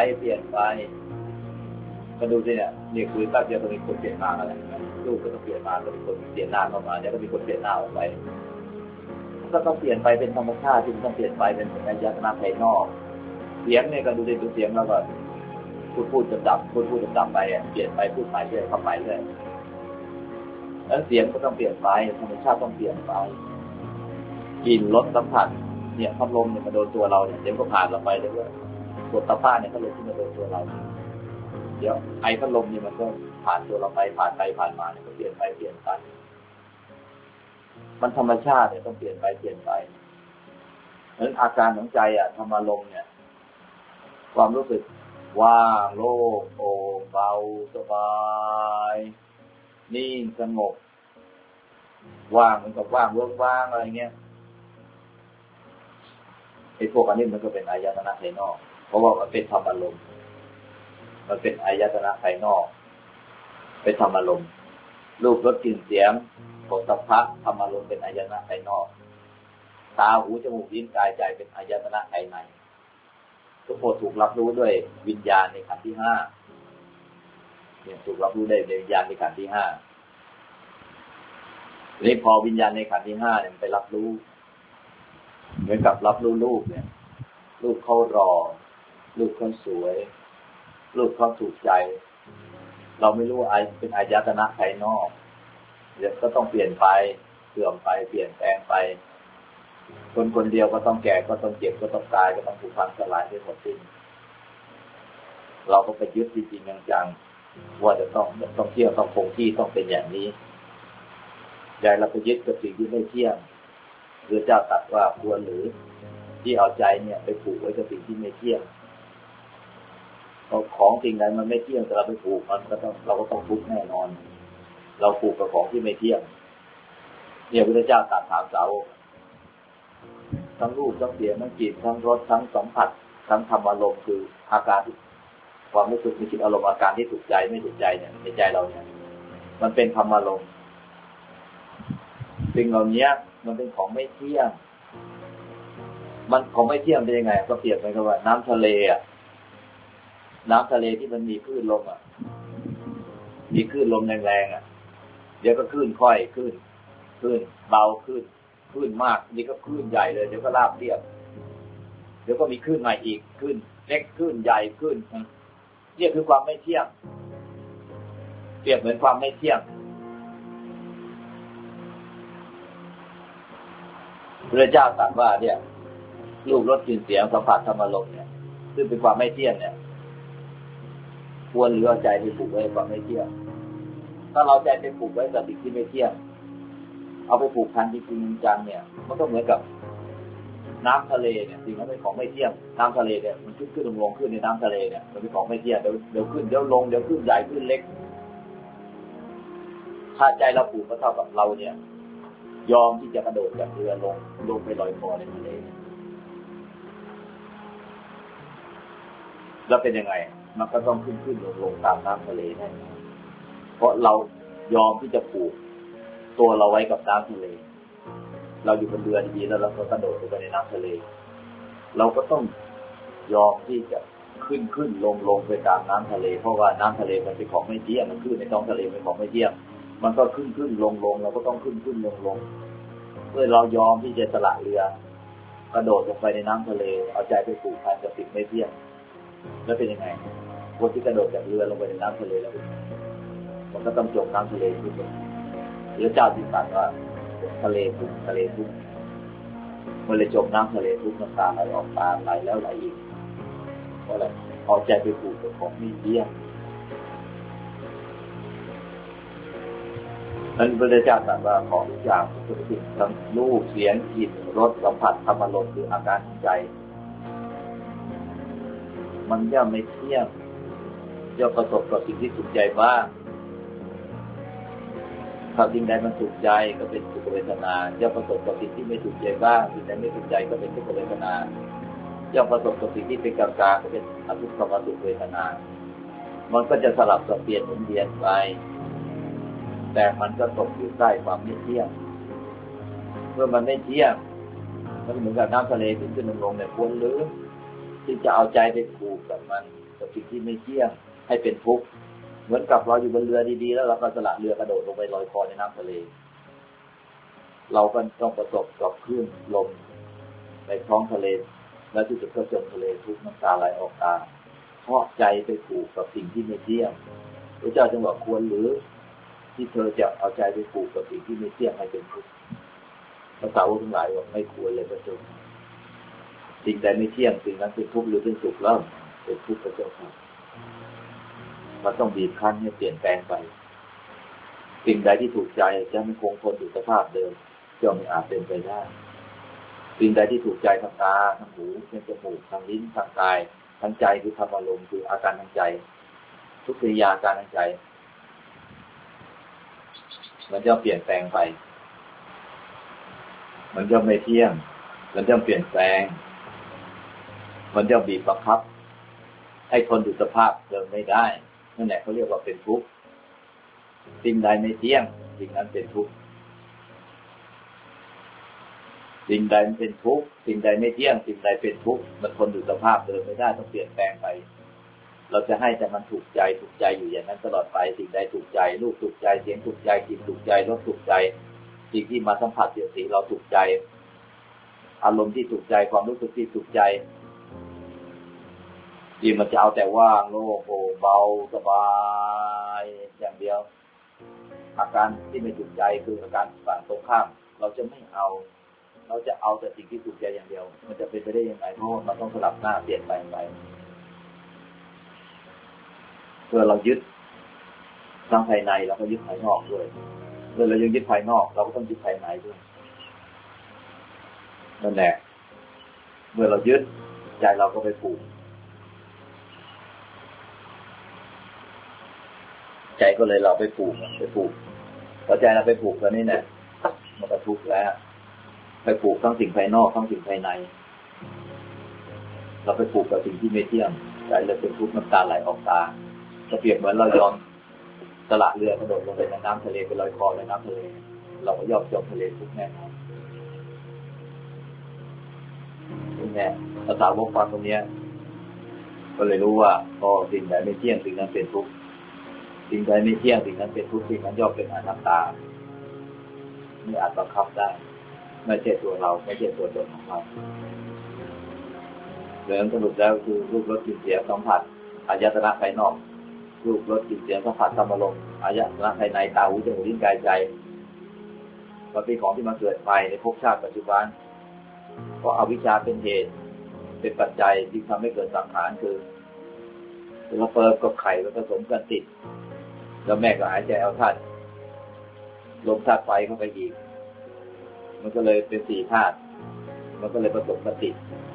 ก็ดูสิเนี่ยนี่คุยแป๊บเดียวก็มีคนเปลี่ยนหน้าอะไรรูปก็ต้องเปลี่ยนมาก็มีคนเปลี่ยนหน้าเข้ามาเดี๋ยวก็มีคนเปลี่ยนหน้าออกไปมันก็ต้องเปลี่ยนไปเป็นธรรมชาติที่มันต้องเปลี่ยนไปเป็นอายตนะภายนอกเสียงเนี่ยก็ดูสิดูเสียงแล้วก็พูดจะดับพูดจะดับไปเปลี่ยนไปพูดไปเรื่อยเข้าไปเรื่อยแล้วเสียงก็ต้องเปลี่ยนไปธรรมชาติต้องเปลี่ยนไปกลิ่นรสสัมผัสเนี่ยพัดลมเนี่ยมาโดนตัวเราเนี่ยเดี๋ยวก็ผ่านเราไปเดี๋ยวก็ปวดตาผ้าเนี่ยก็เลยที่มาโดนตัวเราเดี๋ยวไอพัดลมเนี่ยมันก็ผ่านตัวเราไปผ่านมาเนี่ยก็เปลี่ยนไปมันธรรมชาติเนี่ยต้องเปลี่ยนไปเพราะฉะนั้นอาการของใจธรรมารมณ์เนี่ยความรู้สึกว่างโล่งโปร่งเบาสบายนิ่งสงบว่างมันกับว่างว่างอะไรเงี้ยไอ้พวกอันนี้มันก็เป็นอายตนะภายนอกเพราะว่ามันเป็นธรรมารมณ์มันเป็นอายตนะภายนอกเป็นธรรมารมณ์รูปรสกลิ่นเสียงโผฏฐัพพะธรรมารมณ์เป็นอายตนะภายนอกตาหูจมูกลิ้นกายใจเป็นอายตนะภายในทุกหมดถูกรับรู้ด้วยวิญญาณในขันธ์ที่ห้าเนี่ยถูกรับรู้ได้ในวิญญาณในขันธ์ที่ห้าทีนี้พอวิญญาณในขันธ์ที่ห้าเนี่ยไปรับรู้เหมือนกับรับรู้รูปเนี่ยรูปเขารอรูปเขาสวยรูปเขาถูกใจเราไม่รู้เป็นอายตนะภายนอกเดี๋ยวก็ต้องเปลี่ยนไปเสื่อมไปเปลี่ยนแปลงไปคนเดียวก็ต้องแก่ก็ต้องเจ็บก็ต้องตายก็ต้องผุพังสลายไปหมดสิ้นเราก็ไปยึดจริงๆจังๆว่าจะต้องเที่ยวต้องคงที่ต้องเป็นอย่างนี้ใจเราไปยึดกับสิ่งที่ไม่เที่ยงพระเจ้าตรัสว่าควรหรือที่เอาใจเนี่ยไปผูกไว้กับสิ่งที่ไม่เที่ยงของสิ่งใดมันไม่เที่ยงแต่เราไปผูกมันก็ต้องเราก็ต้องทุกข์แน่นอนเราผูกกับของที่ไม่เที่ยงเนี่ยพระเจ้าตรัสถามสาวกทั้งรูปทั้งเสียงทั้งกลิ่นทั้งรสทั้งสัมผัสทั้งธรรมารมณ์คืออาการความรู้สึกนึกคิดอารมณ์อาการที่ถูกใจไม่ถูกใจเนี่ยในใจเราเนี่ยมันเป็นธรรมารมณ์สิ่งเหล่านี้มันเป็นของไม่เที่ยงมันของไม่เที่ยงเป็นยังไงก็เปรียบเหมือนกับว่าน้ำทะเลที่มันมีคลื่นลมมีคลื่นลมแรงๆเดี๋ยวก็คลื่นค่อยคลื่นเบาคลื่นมากนี่ก็คลื่นใหญ่เลยเดี๋ยวก็ราบเรียบเดี๋ยวก็มีคลื่นใหม่อีกคลื่นเล็กคลื่นใหญ่คลื่นนี่คือความไม่เที่ยงเปรียบเหมือนความไม่เที่ยงพระเจ้าตรัสว่าเนี่ยรูปรสกลิ่นเสียงสัมผัสธรรมารมณ์เนี่ยซึ่งเป็นความไม่เที่ยงเนี่ยควรหรือเอาใจไปผูกไว้ความไม่เที่ยงถ้าเราใจไปผูกไว้กับสิ่งที่ไม่เที่ยงเอาไปผูกพันจริงๆจังเนี่ยมันก็เหมือนกับน้ำทะเลเนี่ยสิ่งนั้นเป็นของไม่เที่ยงน้ำทะเลเนี่ยมันขึ้นลงขึ้นในน้ำทะเลเนี่ยมันเป็นของไม่เที่ยงเดี๋ยวขึ้นเดี๋ยวลงเดี๋ยวขึ้นใหญ่ขึ้นเล็กถ้าใจเราผูกก็เท่ากับเราเนี่ยยอมที่จะกระโดดจากเรือลงไปลอยคอในทะเลแล้วเป็นยังไงมันก็ต้องขึ้นลงตามน้ำทะเลแน่เพราะเรายอมที่จะผูกตัวเราไว้กับน้ำทะเลเราอยู่บนเรือดีๆแล้วเราก็กระโดดลงไปในน้ำทะเลเราก็ต้องยอมที่จะขึ้นลงไปตามน้ำทะเลเพราะว่าน้ำทะเลมันเป็นของไม่เที่ยงมันขึ้นในท้องทะเลเป็นของไม่เที่ยงมันก็ขึ้นลงเราก็ต้องขึ้นลงเมื่อเรายอมที่จะสละเรือกระโดดลงไปในน้ำทะเลเอาใจไปผูกพันกับสิ่งไม่เที่ยงแล้วเป็นยังไงคนที่กระโดดจากเรือลงไปในน้ำทะเลแล้วมันก็ต้องจมน้ำทะเลทุกคนพระเจ้าจึงตรัสว่าทะเลทุกมันเลยจมน้ำทะเลทุกน้ำตาไหลออกตาไหลแล้วไหลอีกเพราะอะไรเอาใจไปผูกกับของไม่เที่ยงนั้นพระเจ้าตรัสว่าของทุกอย่างทุกสิ่งทั้งรูปเสียงกลิ่นรสสัมผัสธรรมารมณ์หรืออาการทางใจมันย่อมไม่เที่ยงย่อมประสบกับสิ่งที่สุขใจบ้างถ้าสิ่งใดมันสุขใจก็เป็นสุขเวทนาย่อมประสบกับสิ่งที่ไม่สุขใจบ้างสิ่งใดไม่สุขใจก็เป็นทุกขเวทนาย่อมประสบกับสิ่งที่เป็นกลางๆก็เป็นอทุกขมสุขเวทนามันก็จะสลับสับเปลี่ยนหมุนเวียนไปแต่มันก็ตกอยู่ใต้ความไม่เที่ยงเมื่อมันไม่เที่ยงมันเหมือนกับน้ำทะเลขึ้นลงเนี่ยควรหรือที่จะเอาใจไปผูกกับมันกับสิ่งที่ไม่เที่ยงให้เป็นทุกข์เหมือนกับเราอยู่บนเรือดีๆแล้วเราก็สละเรือกระโดดลงไปลอยคอในน้ำทะเลเราก็ต้องประสบกับคลื่นลมในท้องทะเลแล้วที่สุดก็จมทะเลทุกน้ำตาไหลออกตาเพราะใจไปผูกกับสิ่งที่ไม่เที่ยงพระเจ้าจึงบอกควรหรือที่เธอจะเอาใจไปผูกกับสิ่งที่ไม่เที่ยงให้เป็นทุกข์พระสาวกทั้งหลายบอกไม่ควรเลยพระเจ้าสิ่งใดไม่เที่ยงสิ่งนั้นเป็นทุกข์หรือเป็นสุขแล้วเป็นทุกข์พระเจ้าค่ะมันต้องบีบคั้นให้เปลี่ยนแปลงไปสิ่งใดที่ถูกใจจะไม่คงทนอยู่สภาพเดิมย่อมไม่อาจเป็นไปได้สิ่งใดที่ถูกใจทางตาทางหูทางจมูกทางลิ้นทางกายทางใจคือธรรมอารมณ์คืออาการทางใจทุกกิริยาการทางใจมันจะเปลี่ยนแปลงไปมันจะไม่เที่ยงมันจะเปลี่ยนแปลงมันจะบีบบังคับให้ทนอยู่สภาพเดิมไม่ได้นั่นแหละเขาเรียกว่าเป็นทุกข์สิ่งใดไม่เที่ยงสิ่งนั้นเป็นทุกข์สิ่งใดเป็นทุกข์สิ่งใดไม่เที่ยงสิ่งใดเป็นทุกข์มันทนอยู่สภาพเดิมไม่ได้ต้องเปลี่ยนแปลงไปเราจะให้แต่มันถูกใจอยู่อย่างนั้นตลอดไปสิ่งใดถูกใจรูปถูกใจเสียงถูกใจกลิ่นถูกใจรสถูกใจสิ่งที่มาสัมผัสเสียดสีเราถูกใจอารมณ์ที่ถูกใจความรู้สึกที่ถูกใจดีมันจะเอาแต่ว่างโล่งโปร่งเบาสบายอย่างเดียวอาการที่ไม่ถูกใจคืออาการฝั่งตรงข้ามเราจะไม่เอาเราจะเอาแต่สิ่งที่ถูกใจอย่างเดียวมันจะเป็นไปได้ยังไงเพราะมันต้องสลับหน้าเปลี่ยนไปเมื่อเรายึดทั้งภายในเราก็ยึดภายนอกด้วยเมื่อเรายังยึดภายนอกเราก็ต้องยึดภายในด้วยนั่นแหละเมื่อเรายึดใจเราก็ไปผูกใจก็เลยเราไปผูกพอใจเราไปผูกแล้วนี่เนี่ยมันก็ทุกข์แล้วไปผูกทั้งสิ่งภายนอกทั้งสิ่งภายในเราไปผูกกับสิ่งที่ไม่เที่ยงใจเลยเป็นทุกข์น้ำตาไหลออกตาจะเปรียบเหมือนเรายอมสละเรือกระโดดลงไปในน้ำทะเลไปลอยคอในน้ำทะเลเราก็ยอมจมทะเลทุกข์แน่นอนนี่แหละภาษาวกฟังตรงนี้ก็เลยรู้ว่าสิ่งใดไม่เที่ยงสิ่งนั้นเป็นทุกข์สิ่งใดไม่เที่ยงสิ่งนั้นเป็นทุกข์สิ่งนั้นย่อมเป็นอนัตตาไม่อาจบังคับได้ไม่ใช่ตัวเราไม่ใช่ตัวตนของเราเรื่องสรุปแล้วคือรูปรสกลิ่นเสียงสัมผัสอายตนะภายนอกรูปรสกลิ่นเสียงสัมผัสธรรมารมณ์อายตนะภายในตาหูจมูกลิ้นกายใจมันเป็นของที่มาเกิดไปในภพชาติปัจจุบันเพราะอวิชชาเป็นเหตุเป็นปัจจัยที่ทำให้เกิดสังขารคือเราเปิดกับไข่แล้วผสมกันติดแล้วแม่ก็หายใจเอาธาตุลมธาตุไฟเข้าไปอีกมันก็เลยเป็นสี่ธาตุมันก็เลยผสมกันติด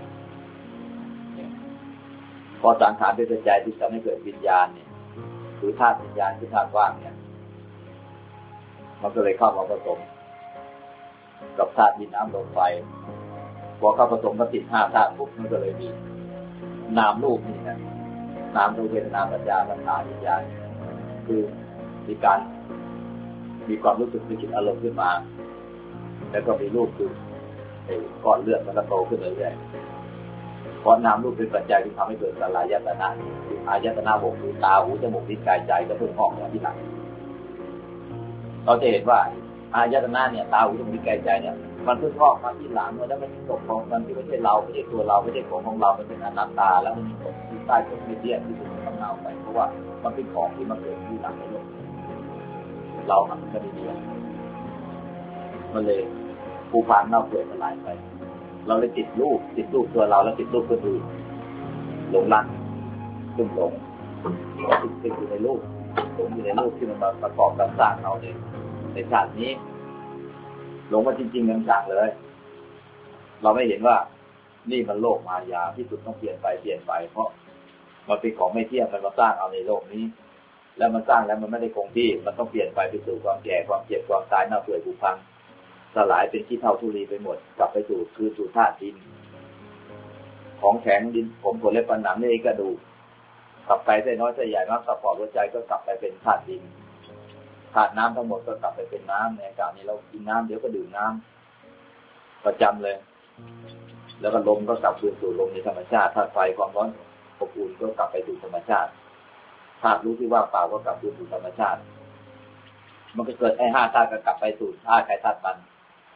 พอสังขารเป็นปัจจัยที่ทำให้เกิดวิญญาณเนี่ยหรือธาตุวิญญาณคือธาตุว่างเนี่ยมันก็เลยเข้ามาผสมกับธาตุดินน้ำลมไฟพอเข้าผสมกันติดห้าธาตุปุ๊บมันก็เลยมีนามรูปนี่นะนามรูปเวทนาสัญญาสังขารวิญญาณคือมีความรู้สึกมีจิตอารมณ์ขึ้นมาแล้วก็มีรูปคือก้อนเลือดมันก็โตขึ้นเรื่อยๆเพราะนามรูปเป็นปัจจัยที่ทำให้เกิดสลายยตนะคืออายตนะหกคือตาหูจมูกลิ้นกายใจก็เพิ่งออกมาที่หลังเราจะเห็นว่าอายตนะเนี่ยตาหูจมูกลิ้นกายใจเนี่ยมันเพิ่งออกมาที่หลังแล้วมันตกของมันที่ไม่ใช่เราไม่ใช่ตัวเราไม่ใช่ของเรามันเป็นอนัตตาแล้วมันตกที่ใต้ต้นไม้เตี้ยที่ถูกทำเน่าไปเพราะว่ามันเป็นของที่มาเกิดที่หลังในโลกเรามันก็ไม่ดีมันเลยผูกพันเน่าเปื่อยสลายไปเราเลยติดรูปตัวเราแล้วติดรูปคนอื่นหลงรักซึ่งหลงติดอยู่ในรูปหลงอยู่ในรูปที่มันมาประกอบกับสร้างเราในชาตินี้หลงมาจริงๆจังๆเลยเราไม่เห็นว่านี่มันโลกมายาที่สุดต้องเปลี่ยนไปเพราะมันเป็นของไม่เที่ยงมันมาสร้างเอาในโลกนี้แล้วมันสร้างแล้วมันไม่ได้คงที่มันต้องเปลี่ยนไปสู่ความแก่ความเจ็บความตายเน่าเปื่อยผุพังสลายเป็นขี้เถ้าทุลีไปหมดกลับไปสู่ธาตุดินของแข็งดินผมขนเล็บฟันหนังนี่กระดูกกลับไปเส้นน้อยเส้นใหญ่มากกระปอดหัวใจก็กลับไปเป็นธาตุดินธาตุน้ำทั้งหมดก็กลับไปเป็นน้ำในอากาศนี้เรากินน้ำเดี๋ยวก็ดื่มน้ำประจำเลยแล้วก็ลมก็กลับคืนสู่ลมในธรรมชาติธาตุไฟความร้อนอบอุ่นก็กลับไปสู่ธรรมชาติธาตุรู้ที่ว่าเปล่าก็กลับคืนสู่ธรรมชาติมันก็เกิดไอ้ห้าธาตุก็กลับไปสู่ธาตุใครธาตุมัน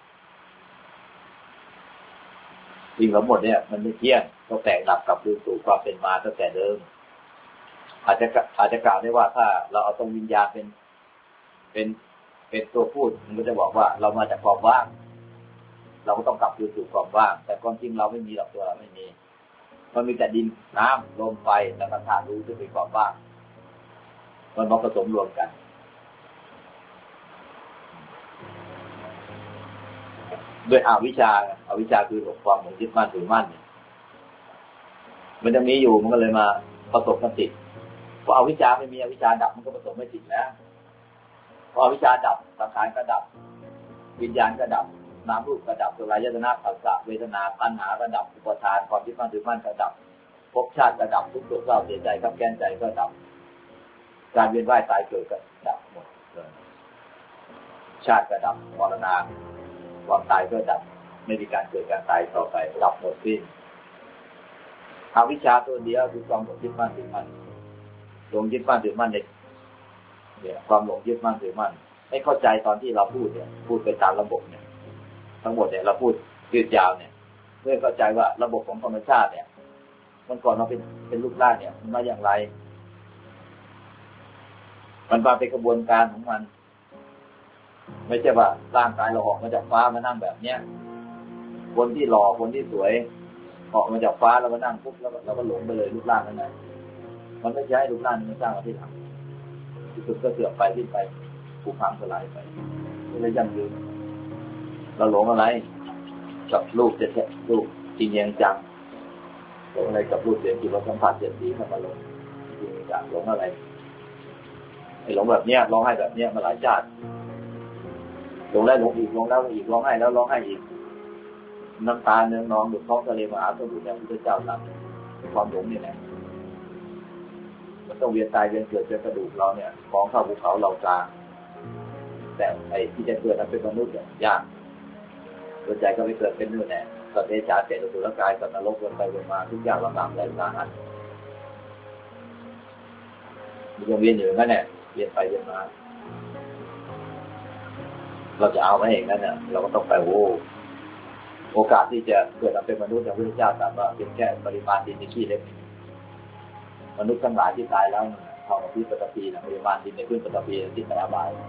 สิ่งทั้งหมดเนี่ยมันไม่เที่ยงต้องแตกดับกลับคืนสู่ความเป็นมาตั้งแต่เดิมอาจจะกล่าวได้ว่าถ้าเราเอาตรงวิญญาณเป็นตัวพูดมันก็จะบอกว่าเรามาจากความว่างเราก็ต้องกลับคืนสู่ความว่างแต่ความจริงเราไม่มีหรอกตัวเราไม่มีมันมีแต่ดินน้ำลมไฟแล้วก็ธาตุรู้ที่เป็นความว่างมันมาผสมรวมกันด้วยอวิชชาคือความหลงยึดมั่นถือมั่นเนี่ยมันจะมีอยู่มันก็เลยมาผสมกันติดพออวิชชาไม่มีอวิชชาดับมันก็ผสมไม่ติดแล้วพออวิชชาดับสังขารก็ดับวิญญาณก็ดับนามรูปก็ดับสลายยตนะผัสสะเวทนาตัณหาก็ดับอุปทานความยึดมั่นถือมั่นก็ดับภพชาติก็ดับทุกข์โศกเศร้าเสียใจกับแค้นใจก็ดับการเวียนว่ายตายเกิดก็ดับหมดเลยชาติก็ดับมรณะความตายก็ดับไม่มีการเกิดการตายต่อไปดับหมดสิ้นอวิชชาตัวเดียวคือความหลงยึดมั่นถือมั่นหลงยึดมั่นถือมั่นเนี่ยความหลงยึดมั่นถือมั่นไม่เข้าใจตอนที่เราพูดเนี่ยพูดไปตามระบบเนี่ยทั้งหมดเนี่ยเราพูดยืดยาวเนี่ยเพื่อเข้าใจว่าระบบของธรรมชาติเนี่ยมันก่อนมาเป็นรูปร่างเนี่ยมันมาอย่างไรมันมาเป็นกระบวนการของมันไม่ใช่ว่าร่างกายเราออกมาจากฟ้ามานั่งแบบเนี้ยคนที่หล่อคนที่สวยออกมาจากฟ้าแล้วมานั่งปุ๊บแล้วเราก็หลงไปเลยรูปร่างนั้นนะมันไม่ใช่รูปร่างนี้สร้างมาที่หลังที่สุดก็เสื่อมไปสิ้นไปผุพังสลายไปไม่ได้ยั่งยืนเราหลงอะไรกับรูปจะแท้รูปจริงยังจังหลงอะไรกับรูปเสียงจิตเราสัมผัสเจ็ดสีเข้ามาหลงจริงจังหลงอะไรไอ้หลงแบบเนี้ยร้องไห้แบบเนี้ยมาหลายชาติหลงแล้วหลงอีกหลงแล้วอีกร้องไห้แล้วร้องไห้อีกน้ำตาเนื้อนองดุจท้องทะเลมหาสมุทรอย่างพระเจ้าตรัสความหลงนี่แหละมันต้องเวียนตายเวียนเกิดจนกระดูกเราเนี่ยของเข้าภูเขาเรากลางแต่ไอ้ที่จะเกิดนั้นเป็นมนุษย์เนี่ยยากตัวใจก็ไม่เกิดเป็นนู่นแน่สัตว์เดรัจฉานเปรตอสุรกายสัตว์นรกวนไปวนมาทุกอย่างลำบากแสนสาหัสมันยังเวียนอยู่นั่นแหละเวียนไปเวียนมาเราจะเอาไว้เองนั่นเนี่ยเราก็ต้องไปโอกาสที่จะเกิดมาเป็นมนุษย์อย่างพระเจ้าตรัสว่าเป็นแค่ปริมาณดินในขี้เล็กมนุษย์ทั้งหลายที่ตายแล้วเท่ากับที่ปฐพีนะปริมาณดินในพื้นปฐพีที่ไปอบาย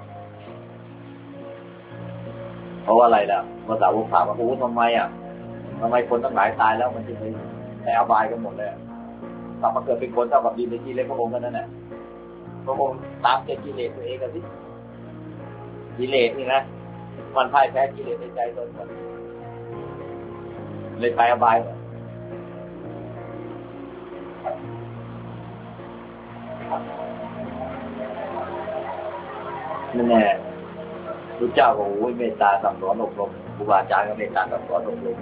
เพราะว่าอะไรล่ะภาษาวกถามว่าโอ้ทำไมคนทั้งหลายตายแล้วมันจะไปอบายกันหมดเลยกลับมาเกิดเป็นคนเท่ากับดินในขี้เล็กพระองค์นั่นแหละก็คงตามใจกิเลสตัวเองกันสิกิเลสนี่นะมันพ่ายแพ้กิเลสในใจตนก่อนเลยไปอบายนั่นแน่พระเจ้าก็โอ้ยเมตตาสั่งสอนอบรมครูบาอาจารย์ก็เมตตาสั่งสอนอบรม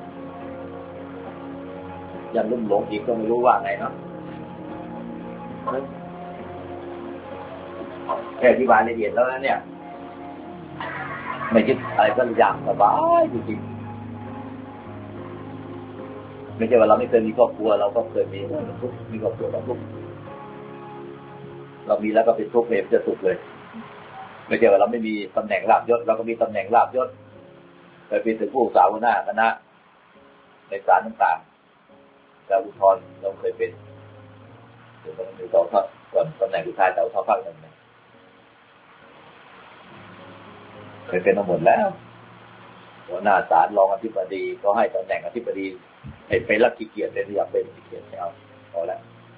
ยังลุ่มหลงอีกก็ไม่รู้ว่าไงเนาะแค่อธิบายละเอียดแล้วนะเนี่ยไม่คิดอะไรก็อย่างสบายจริงๆไม่ใช่ว่าเราไม่เคยมีครอบครัวเราก็เคยมีทุกข์มีครอบครัวเราทุกข์เรามีแล้วก็เป็นทุกข์เลยจะสุขเลยไม่ใช่ว่าเราไม่มีตำแหน่งลาภยศเราก็มีตำแหน่งลาภยศเคยเป็นถึงผู้สาวหน้าคณะในศาลต่างๆแต่อุทธรณ์เราเคยเป็นถึงต้องมีต่อทัพก่อนตำแหน่งสุดท้ายแต่อุทธรณ์ภาคหนึ่งเคยเป็นทั้งหมดแล้วหัวหน้าศาลรองอธิบดีก็ให้ตำแหน่งอธิบดีเห็นเป็นลักขี้เกียจเลยอยากเป็นขี้เกียจไม่เอาพอแล้ว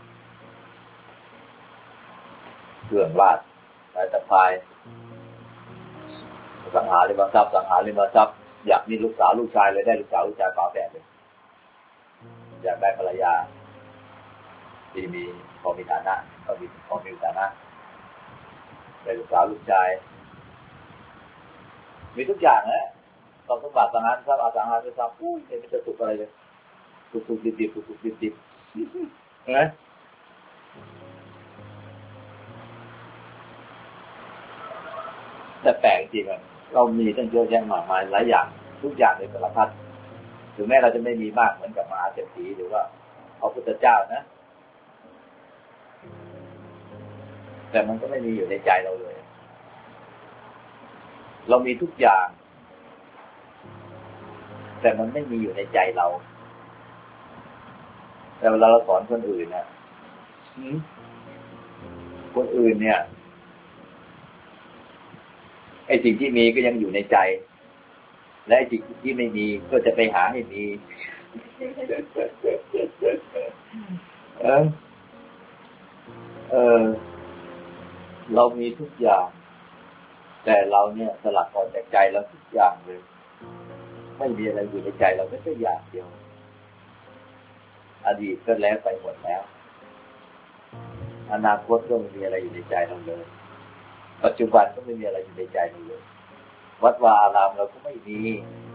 เครื่องราชสายตะพายสังหาริมทรัพย์อยากมีลูกสาวลูกชายเลยได้ลูกสาวลูกชายฝาแฝดเลยอยากได้ภรรยาที่มีพอมีฐานะก็มีพอมีฐานะได้ลูกสาวลูกชายมีทุกอย่างนะตอนสมบัติสังหารทรัพย์อสังหาริมทรัพย์ไม่จะสุขอะไรเลยสุขดิบนะแต่แปลกจริงอ่ะเรามีตั้งเยอะแยะมากมายหลายอย่างทุกอย่างในสารพัดถึงแม้เราจะไม่มีมากเหมือนกับมหาเศรษฐีหรือว่าพระพุทธเจ้านะแต่มันก็ไม่มีอยู่ในใจเราเลยเรามีทุกอย่างแต่มันไม่มีอยู่ในใจเราแต่เวลาเราสอนคนอื่นนะคนอื่นเนี่ยไอ้สิ่งที่มีก็ยังอยู่ในใจและไอ้สิ่งที่ไม่มีก็จะไปหาให้มีเรามีทุกอย่างแต่เราเนี่ยสลัดออกจากใจเราทุกอย่างเลยไม่มีอะไรอยู่ในใจเราแค่อย่างเดียวอดีตก็แล้วไปหมดแล้วอนาคตก็ไม่มีอะไรอยู่ในใจเราเลยปัจจุบันก็ไม่มีอะไรอยู่ในใจเราเลยวัดวาอารามเราก็ไม่มี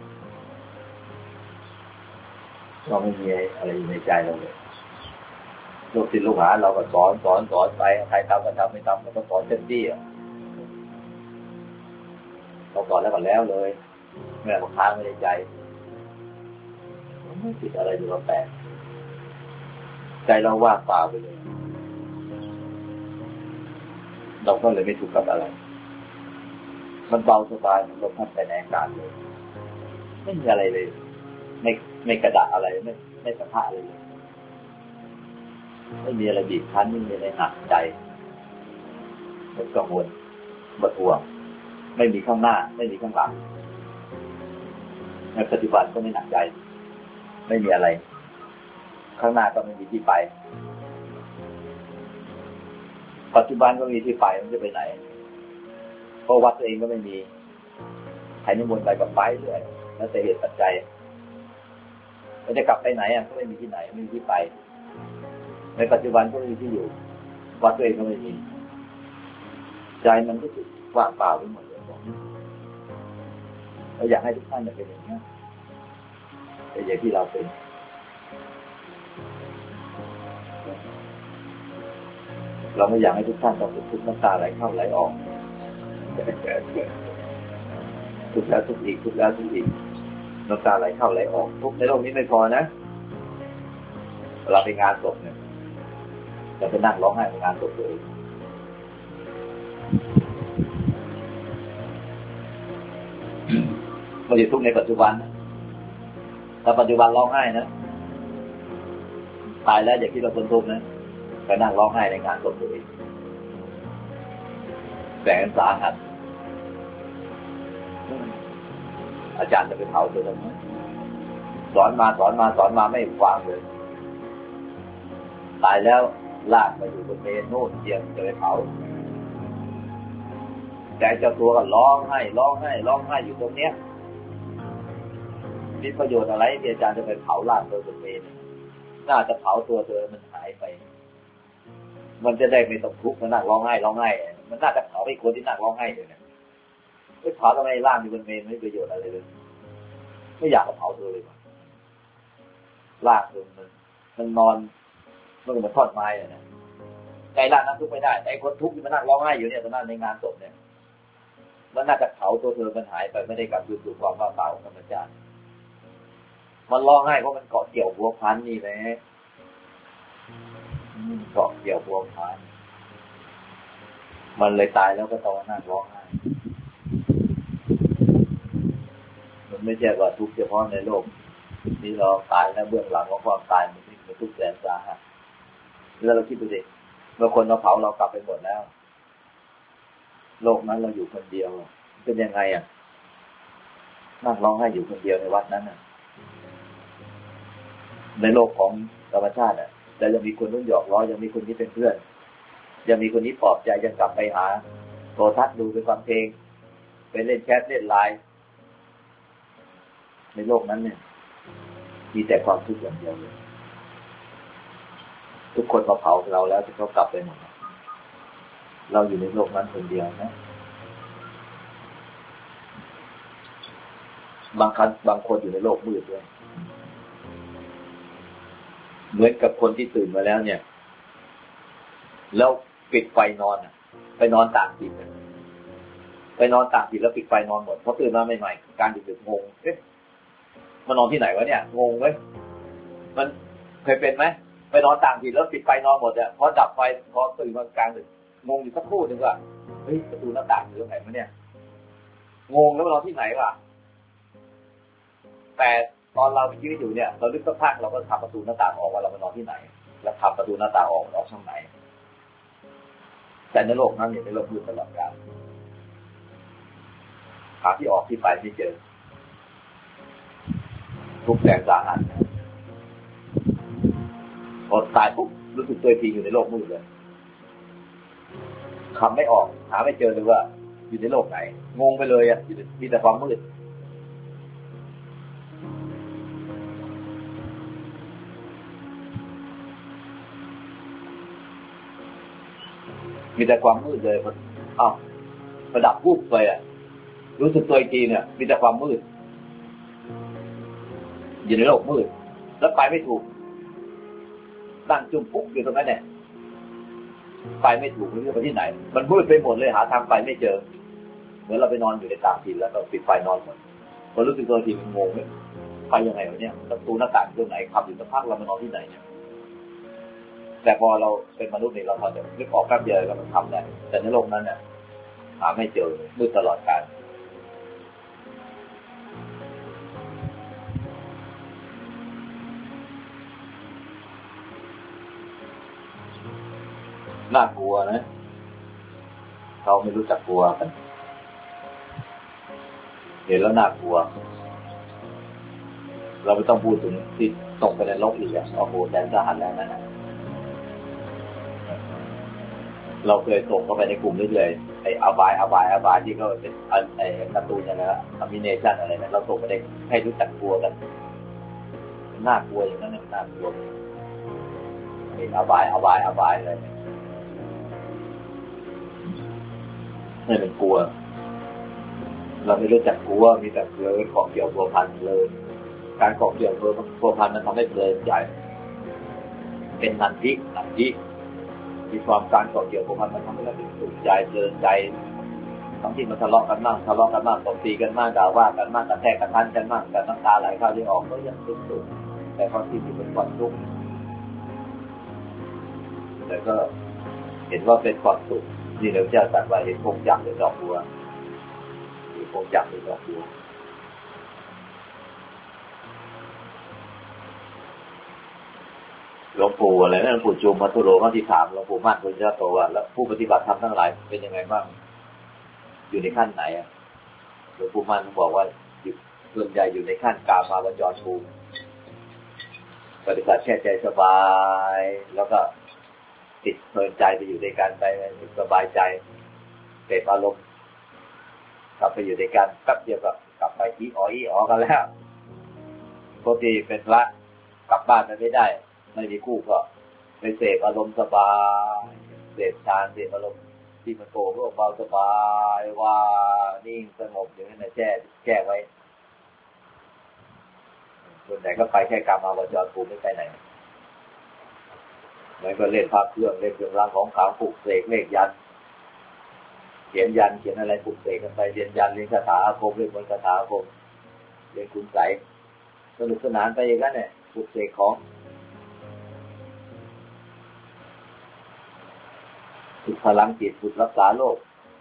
เราไม่มีอะไรอยู่ในใจเราเลยลูกศิษย์ลูกหาเราก็สอนไปใครทำก็ทำไม่ทำเราก็สอนเต็มที่เราสอนแล้วก็แล้วเลยแม่บอกค้างไม่ในใจไม่ติดอะไรอยู่เราแปลกใจเราว่างเปล่าไปเลยเราก็เลยไม่ทุกข์กับอะไรมันเบาสบายมันลมพัดไปในอากาศเลยไม่มีอะไรเลยไม่กระดะอะไรไม่สะท้าอะไรเลยไม่มีอะไรบีบคั้นไม่มีอะไรหนักใจไม่กังวลหมดห่วงไม่มีข้างหน้าไม่มีข้างหลังในปัจจุบันก็ไม่หนักใจไม่มีอะไรข้างหน้าก็ไม่มีที่ไปปัจจุบันก็มีที่ไปมันจะไปไหนเพราะวัดตัวเองก็ไม่มีใครนิมนต์ไปกับไปเลยแล้วแต่เหตุปัจจัยมันจะกลับไปไหนก็ไม่มีที่ไหนไม่มีที่ไปในปัจจุบันก็ไม่มีที่อยู่วัดตัวเองก็ไม่มีใจมันก็ว่างเปล่าไปหมดเลยเราอยากให้ทุกท่านเป็นอย่างนี้เป็นอย่างที่เราเป็นเราไม่อยากให้ทุกท่านต้องทุกข์น้ำตาไหลเข้าไหลออกทุกข์แล้วทุกข์อีกทุกข์แล้วทุกข์อีกน้ำตาไหลเข้าไหลออกทุกข์ในโลกนี้ไม่พอนะเราไปงานศพเนี่ยเราไปนั่งร้องไห้ในงานศพเลยไม่ใช่ทุกข์ในปัจจุบันถ้าปัจจุบันร้องไห้นะตายแล้วอย่าคิดว่าคนทุกข์นะไปนั่งร้องไห้ในงานศพตัวเองแสนสาหัสอาจารย์จะไปเผาตัวนั้นสอนมาไม่ฟังเลยตายแล้วลากไปอยู่บนเมนโน่นเตรียมจะไปเผาแต่เจ้าตัวก็ร้องไห้อยู่ตรงเนี้ยมีประโยชน์อะไรที่อาจารย์จะไปเผาลากไปบนเมนน่าจะเผาตัวเธอมันหายไปมันจะได้ไม่ต้องทุกข์มานั่งร้องไห้มันน่าจะเผาไอ้คนที่นั่งร้องไห้เลยเนี่ยไม่เผาทำไมลากอยู่บนเมนไม่ประโยชน์อะไรเลยไม่อยากจะเผาเธอเลยลากมันนอนมันก็เหมือนทอดไม้เลยนะใจลากนั้นทุกข์ไม่ได้แต่คนทุกข์ที่มานั่งร้องไห้อยู่เนี่ยตอนนั้นในงานศพเนี่ยมันน่าจะเผาตัวเธอมันหายไปไม่ได้กลับคืนสู่ความว่างเปล่าของธรรมชาติมันร้องไห้เพราะมันเกาะเกี่ยวบัวพันนี่แหละเกาะเกี่ยวบัวพันมันเลยตายแล้วก็ต้องนั่งร้องไห้มันไม่ใช่ว่าทุกข์เฉพาะในโลกนี่เราตายแล้วเบื้องหลังของความตายมันทุกข์แสนสาหัสแล้วเราคิดดูดิเมื่อคนเราเผาเรากลับไปหมดแล้วโลกนั้นเราอยู่คนเดียวเป็นยังไงอ่ะนั่งร้องไห้อยู่คนเดียวในวัดนั้นน่ะในโลกของธรรมชาติอ่ะแต่ยังมีคนรุ่นหยอกล้อยังมีคนที่เป็นเพื่อนยังมีคนที่ปลอบใจยังกลับไปหาโทรทัศน์ดูไปฟังเพลงไปเล่นแชทเล่นไลน์ในโลกนั้นเนี่ยมีแต่ความทุกข์อย่างเดียวเลยทุกคนมาเผาเราแล้วจะเขากลับไปหมดเราอยู่ในโลกนั้นคนเดียวนะบางคนอยู่ในโลกมืดด้วยเหมือนกับคนที่ตื่นมาแล้วเนี่ยแล้วปิดไฟนอนไปนอนต่างถิ่นไปนอนต่างถิ่นแล้วปิดไฟนอนหมดพอตื่นมาใหม่ๆการดึกๆงงเอ๊ะมานอนที่ไหนวะเนี่ยงงเว้ยมันเคยเป็นไหมไปนอนต่างถิ่นแล้วปิดไฟนอนหมดเนี่ยพอดับไฟพอตื่นมากลางดึกงงอยู่สักครู่นึงว่าเฮ้ยประตูหน้าต่างอยู่ตรงไหนวะเนี่ยงงแล้วมานอนที่ไหนวะแต่ตอนเราชีวิตอยู่เนี่ยเราลึกสักพักเราก็ทำประตูหน้าต่างออกว่าเรามานอนที่ไหนแล้วทำประตูหน้าต่างออกช่องไหนแต่ในโลกนั้นเนี่ยในโลกมืดตลอดกาลหาที่ออกที่ไปไม่เจอทุกแสนสาหัสพอตายปุ๊บรู้สึกตัวทีอยู่ในโลกมืดเลยคำไม่ออกหาไม่เจอเลยว่าอยู่ในโลกไหนงงไปเลยอ่ะมีแต่ความมืดมีแต่ความมืดเลยมันประดับวูบไปอ่ะรู้สึกตัวอีกทีเนี่ยมีแต่ความมืดอยู่ในโลกมืดแล้วไปไม่ถูกตั้งจุ่มปุ๊บอยู่ตรงนั้นเนี่ยไปไม่ถูกไม่รู้ไปที่ไหนมันมืดไปหมดเลยหาทางไปไม่เจอเหมือนเราไปนอนอยู่ในต่างถิ่นแล้วก็ปิดไฟนอนหมดพอรู้สึกตัวทีมันงงเลยไปยังไงวะเนี่ยประตูหน้าต่างตรงไหนขับอยู่สักพักเรามานอนที่ไหนเนี่ยแต่พอเราเป็นมนุษย์นี่เราพอจะนึกออกแป๊บเดียวก็มันทำได้แต่ในโลกนั้นเนี่ยหาไม่เจอมืดตลอดกาลน่ากลัวนะเราไม่รู้จักกลัวกันเห็นแล้วน่ากลัวเราไม่ต้องพูดถึงที่ตกไปในโลกอีกอ่ะโอ้โหแสนสาหัสแล้วนะเราเคยส่งเข้าไปในกลุ่มนี้เลยไอ้อบายที่เขาเป็นไอ้การ์ตูนอย่างนั้นอะมิเนชั่นอะไรเนี่ยเราส่งไปให้รู้จักกลัวกันน่ากลัวอย่างนั้นน่ากลัวไอ้อบายเลยไม่เป็นกลัวเราไม่รู้จักกลัวมีแต่เลยเกาะเกี่ยวพัวพันเลยการเกาะเกี่ยวพัวพันมันทำให้เพลินใจเป็นนันทิมีความการเกาะเกี่ยวพัวพันมันทำให้เราสุขใจเพลินใจทั้งที่มันทะเลาะกันบ้างตบตีกันบ้างด่าว่ากันบ้างกระแทกกระทันกันบ้างแต่น้ำตาไหลเข้าที่ออกก็ยังสุขแต่ความที่มันเป็นความทุกข์แต่ก็เห็นว่าเป็นความสุขนี่เราจะตัดไว้เห็นคงจักหรือดอกบัวคงจักหรือดอกบัวหลวงปู่อะไรนะหลวงปู่จุมมัทุโรเขาที่ถามหลวงปู่มั่นพุทธเจ้าโตว่าแล้วผู้ปฏิบัติธรรมทั้งหลายเป็นยังไงบ้างอยู่ในขั้นไหนอ่ะหลวงปู่มั่นบอกว่าส่วนใหญ่อยู่ในขั้นกามาวจรภูมิปฏิบัติแค่ใจสบายแล้วก็ติดเพลินใจไปอยู่ในการไปสบายใจเสพอารมณ์กลับไปอยู่ในการแป๊บเดียวก็กลับไปอีอ๋อกันแล้วปกติเป็นพระกลับบ้านไม่ได้ไม่มีคู่ก็ไปเสพอารมณ์สบายเสพฌานเสพอารมณ์ที่มันโกรธก็เบาสบายว่านิ่งสงบอย่างนั้นแก้ไว้ส่วนใหญ่ก็ไปแค่กามาวจรภูมิไม่ไปไหนมันก็เล่นภาพเครื่องเล่นเครื่องรางของขลังปลุกเสกเลขยันเขียนยันเขียนอะไรปลุกเสกกันไปเรียนยันเรียนคาถาอาคมเรียนบนคาถาอาคมเรียนคุณไสสนุกสนานไปอย่างนั้นเนี่ยปลุกเสกของฝึกพลังจิตฝึกรักษาโลก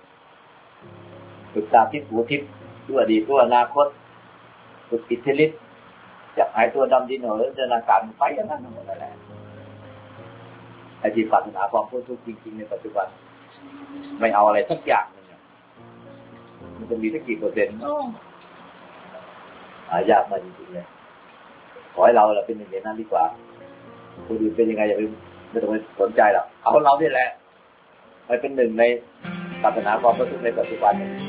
ฝึกตาทิพย์หูทิพย์ตัวอดีตตัวอนาคตฝึกอิทธิฤทธิ์จากหายตัวดำดินเหนือเดินอากาศไปอย่างนั้นหมดนั่นแหละไอ้ที่ปรารถนาความพ้นทุกข์จริงๆในปัจจุบันไม่เอาอะไรสักอย่างนึงมันจะมีสักกี่เปอร์เซ็นต์หายากมาจริงๆเลยขอให้เราเป็นอย่างนั้นดีกว่าคนอื่นเป็นยังไงอย่าไปไม่ต้องไปสนใจหรอกเอาเราเนี่ยแหละไปเป็นหนึ่งในปรารถนาความพ้นทุกข์ในปัจจุบัน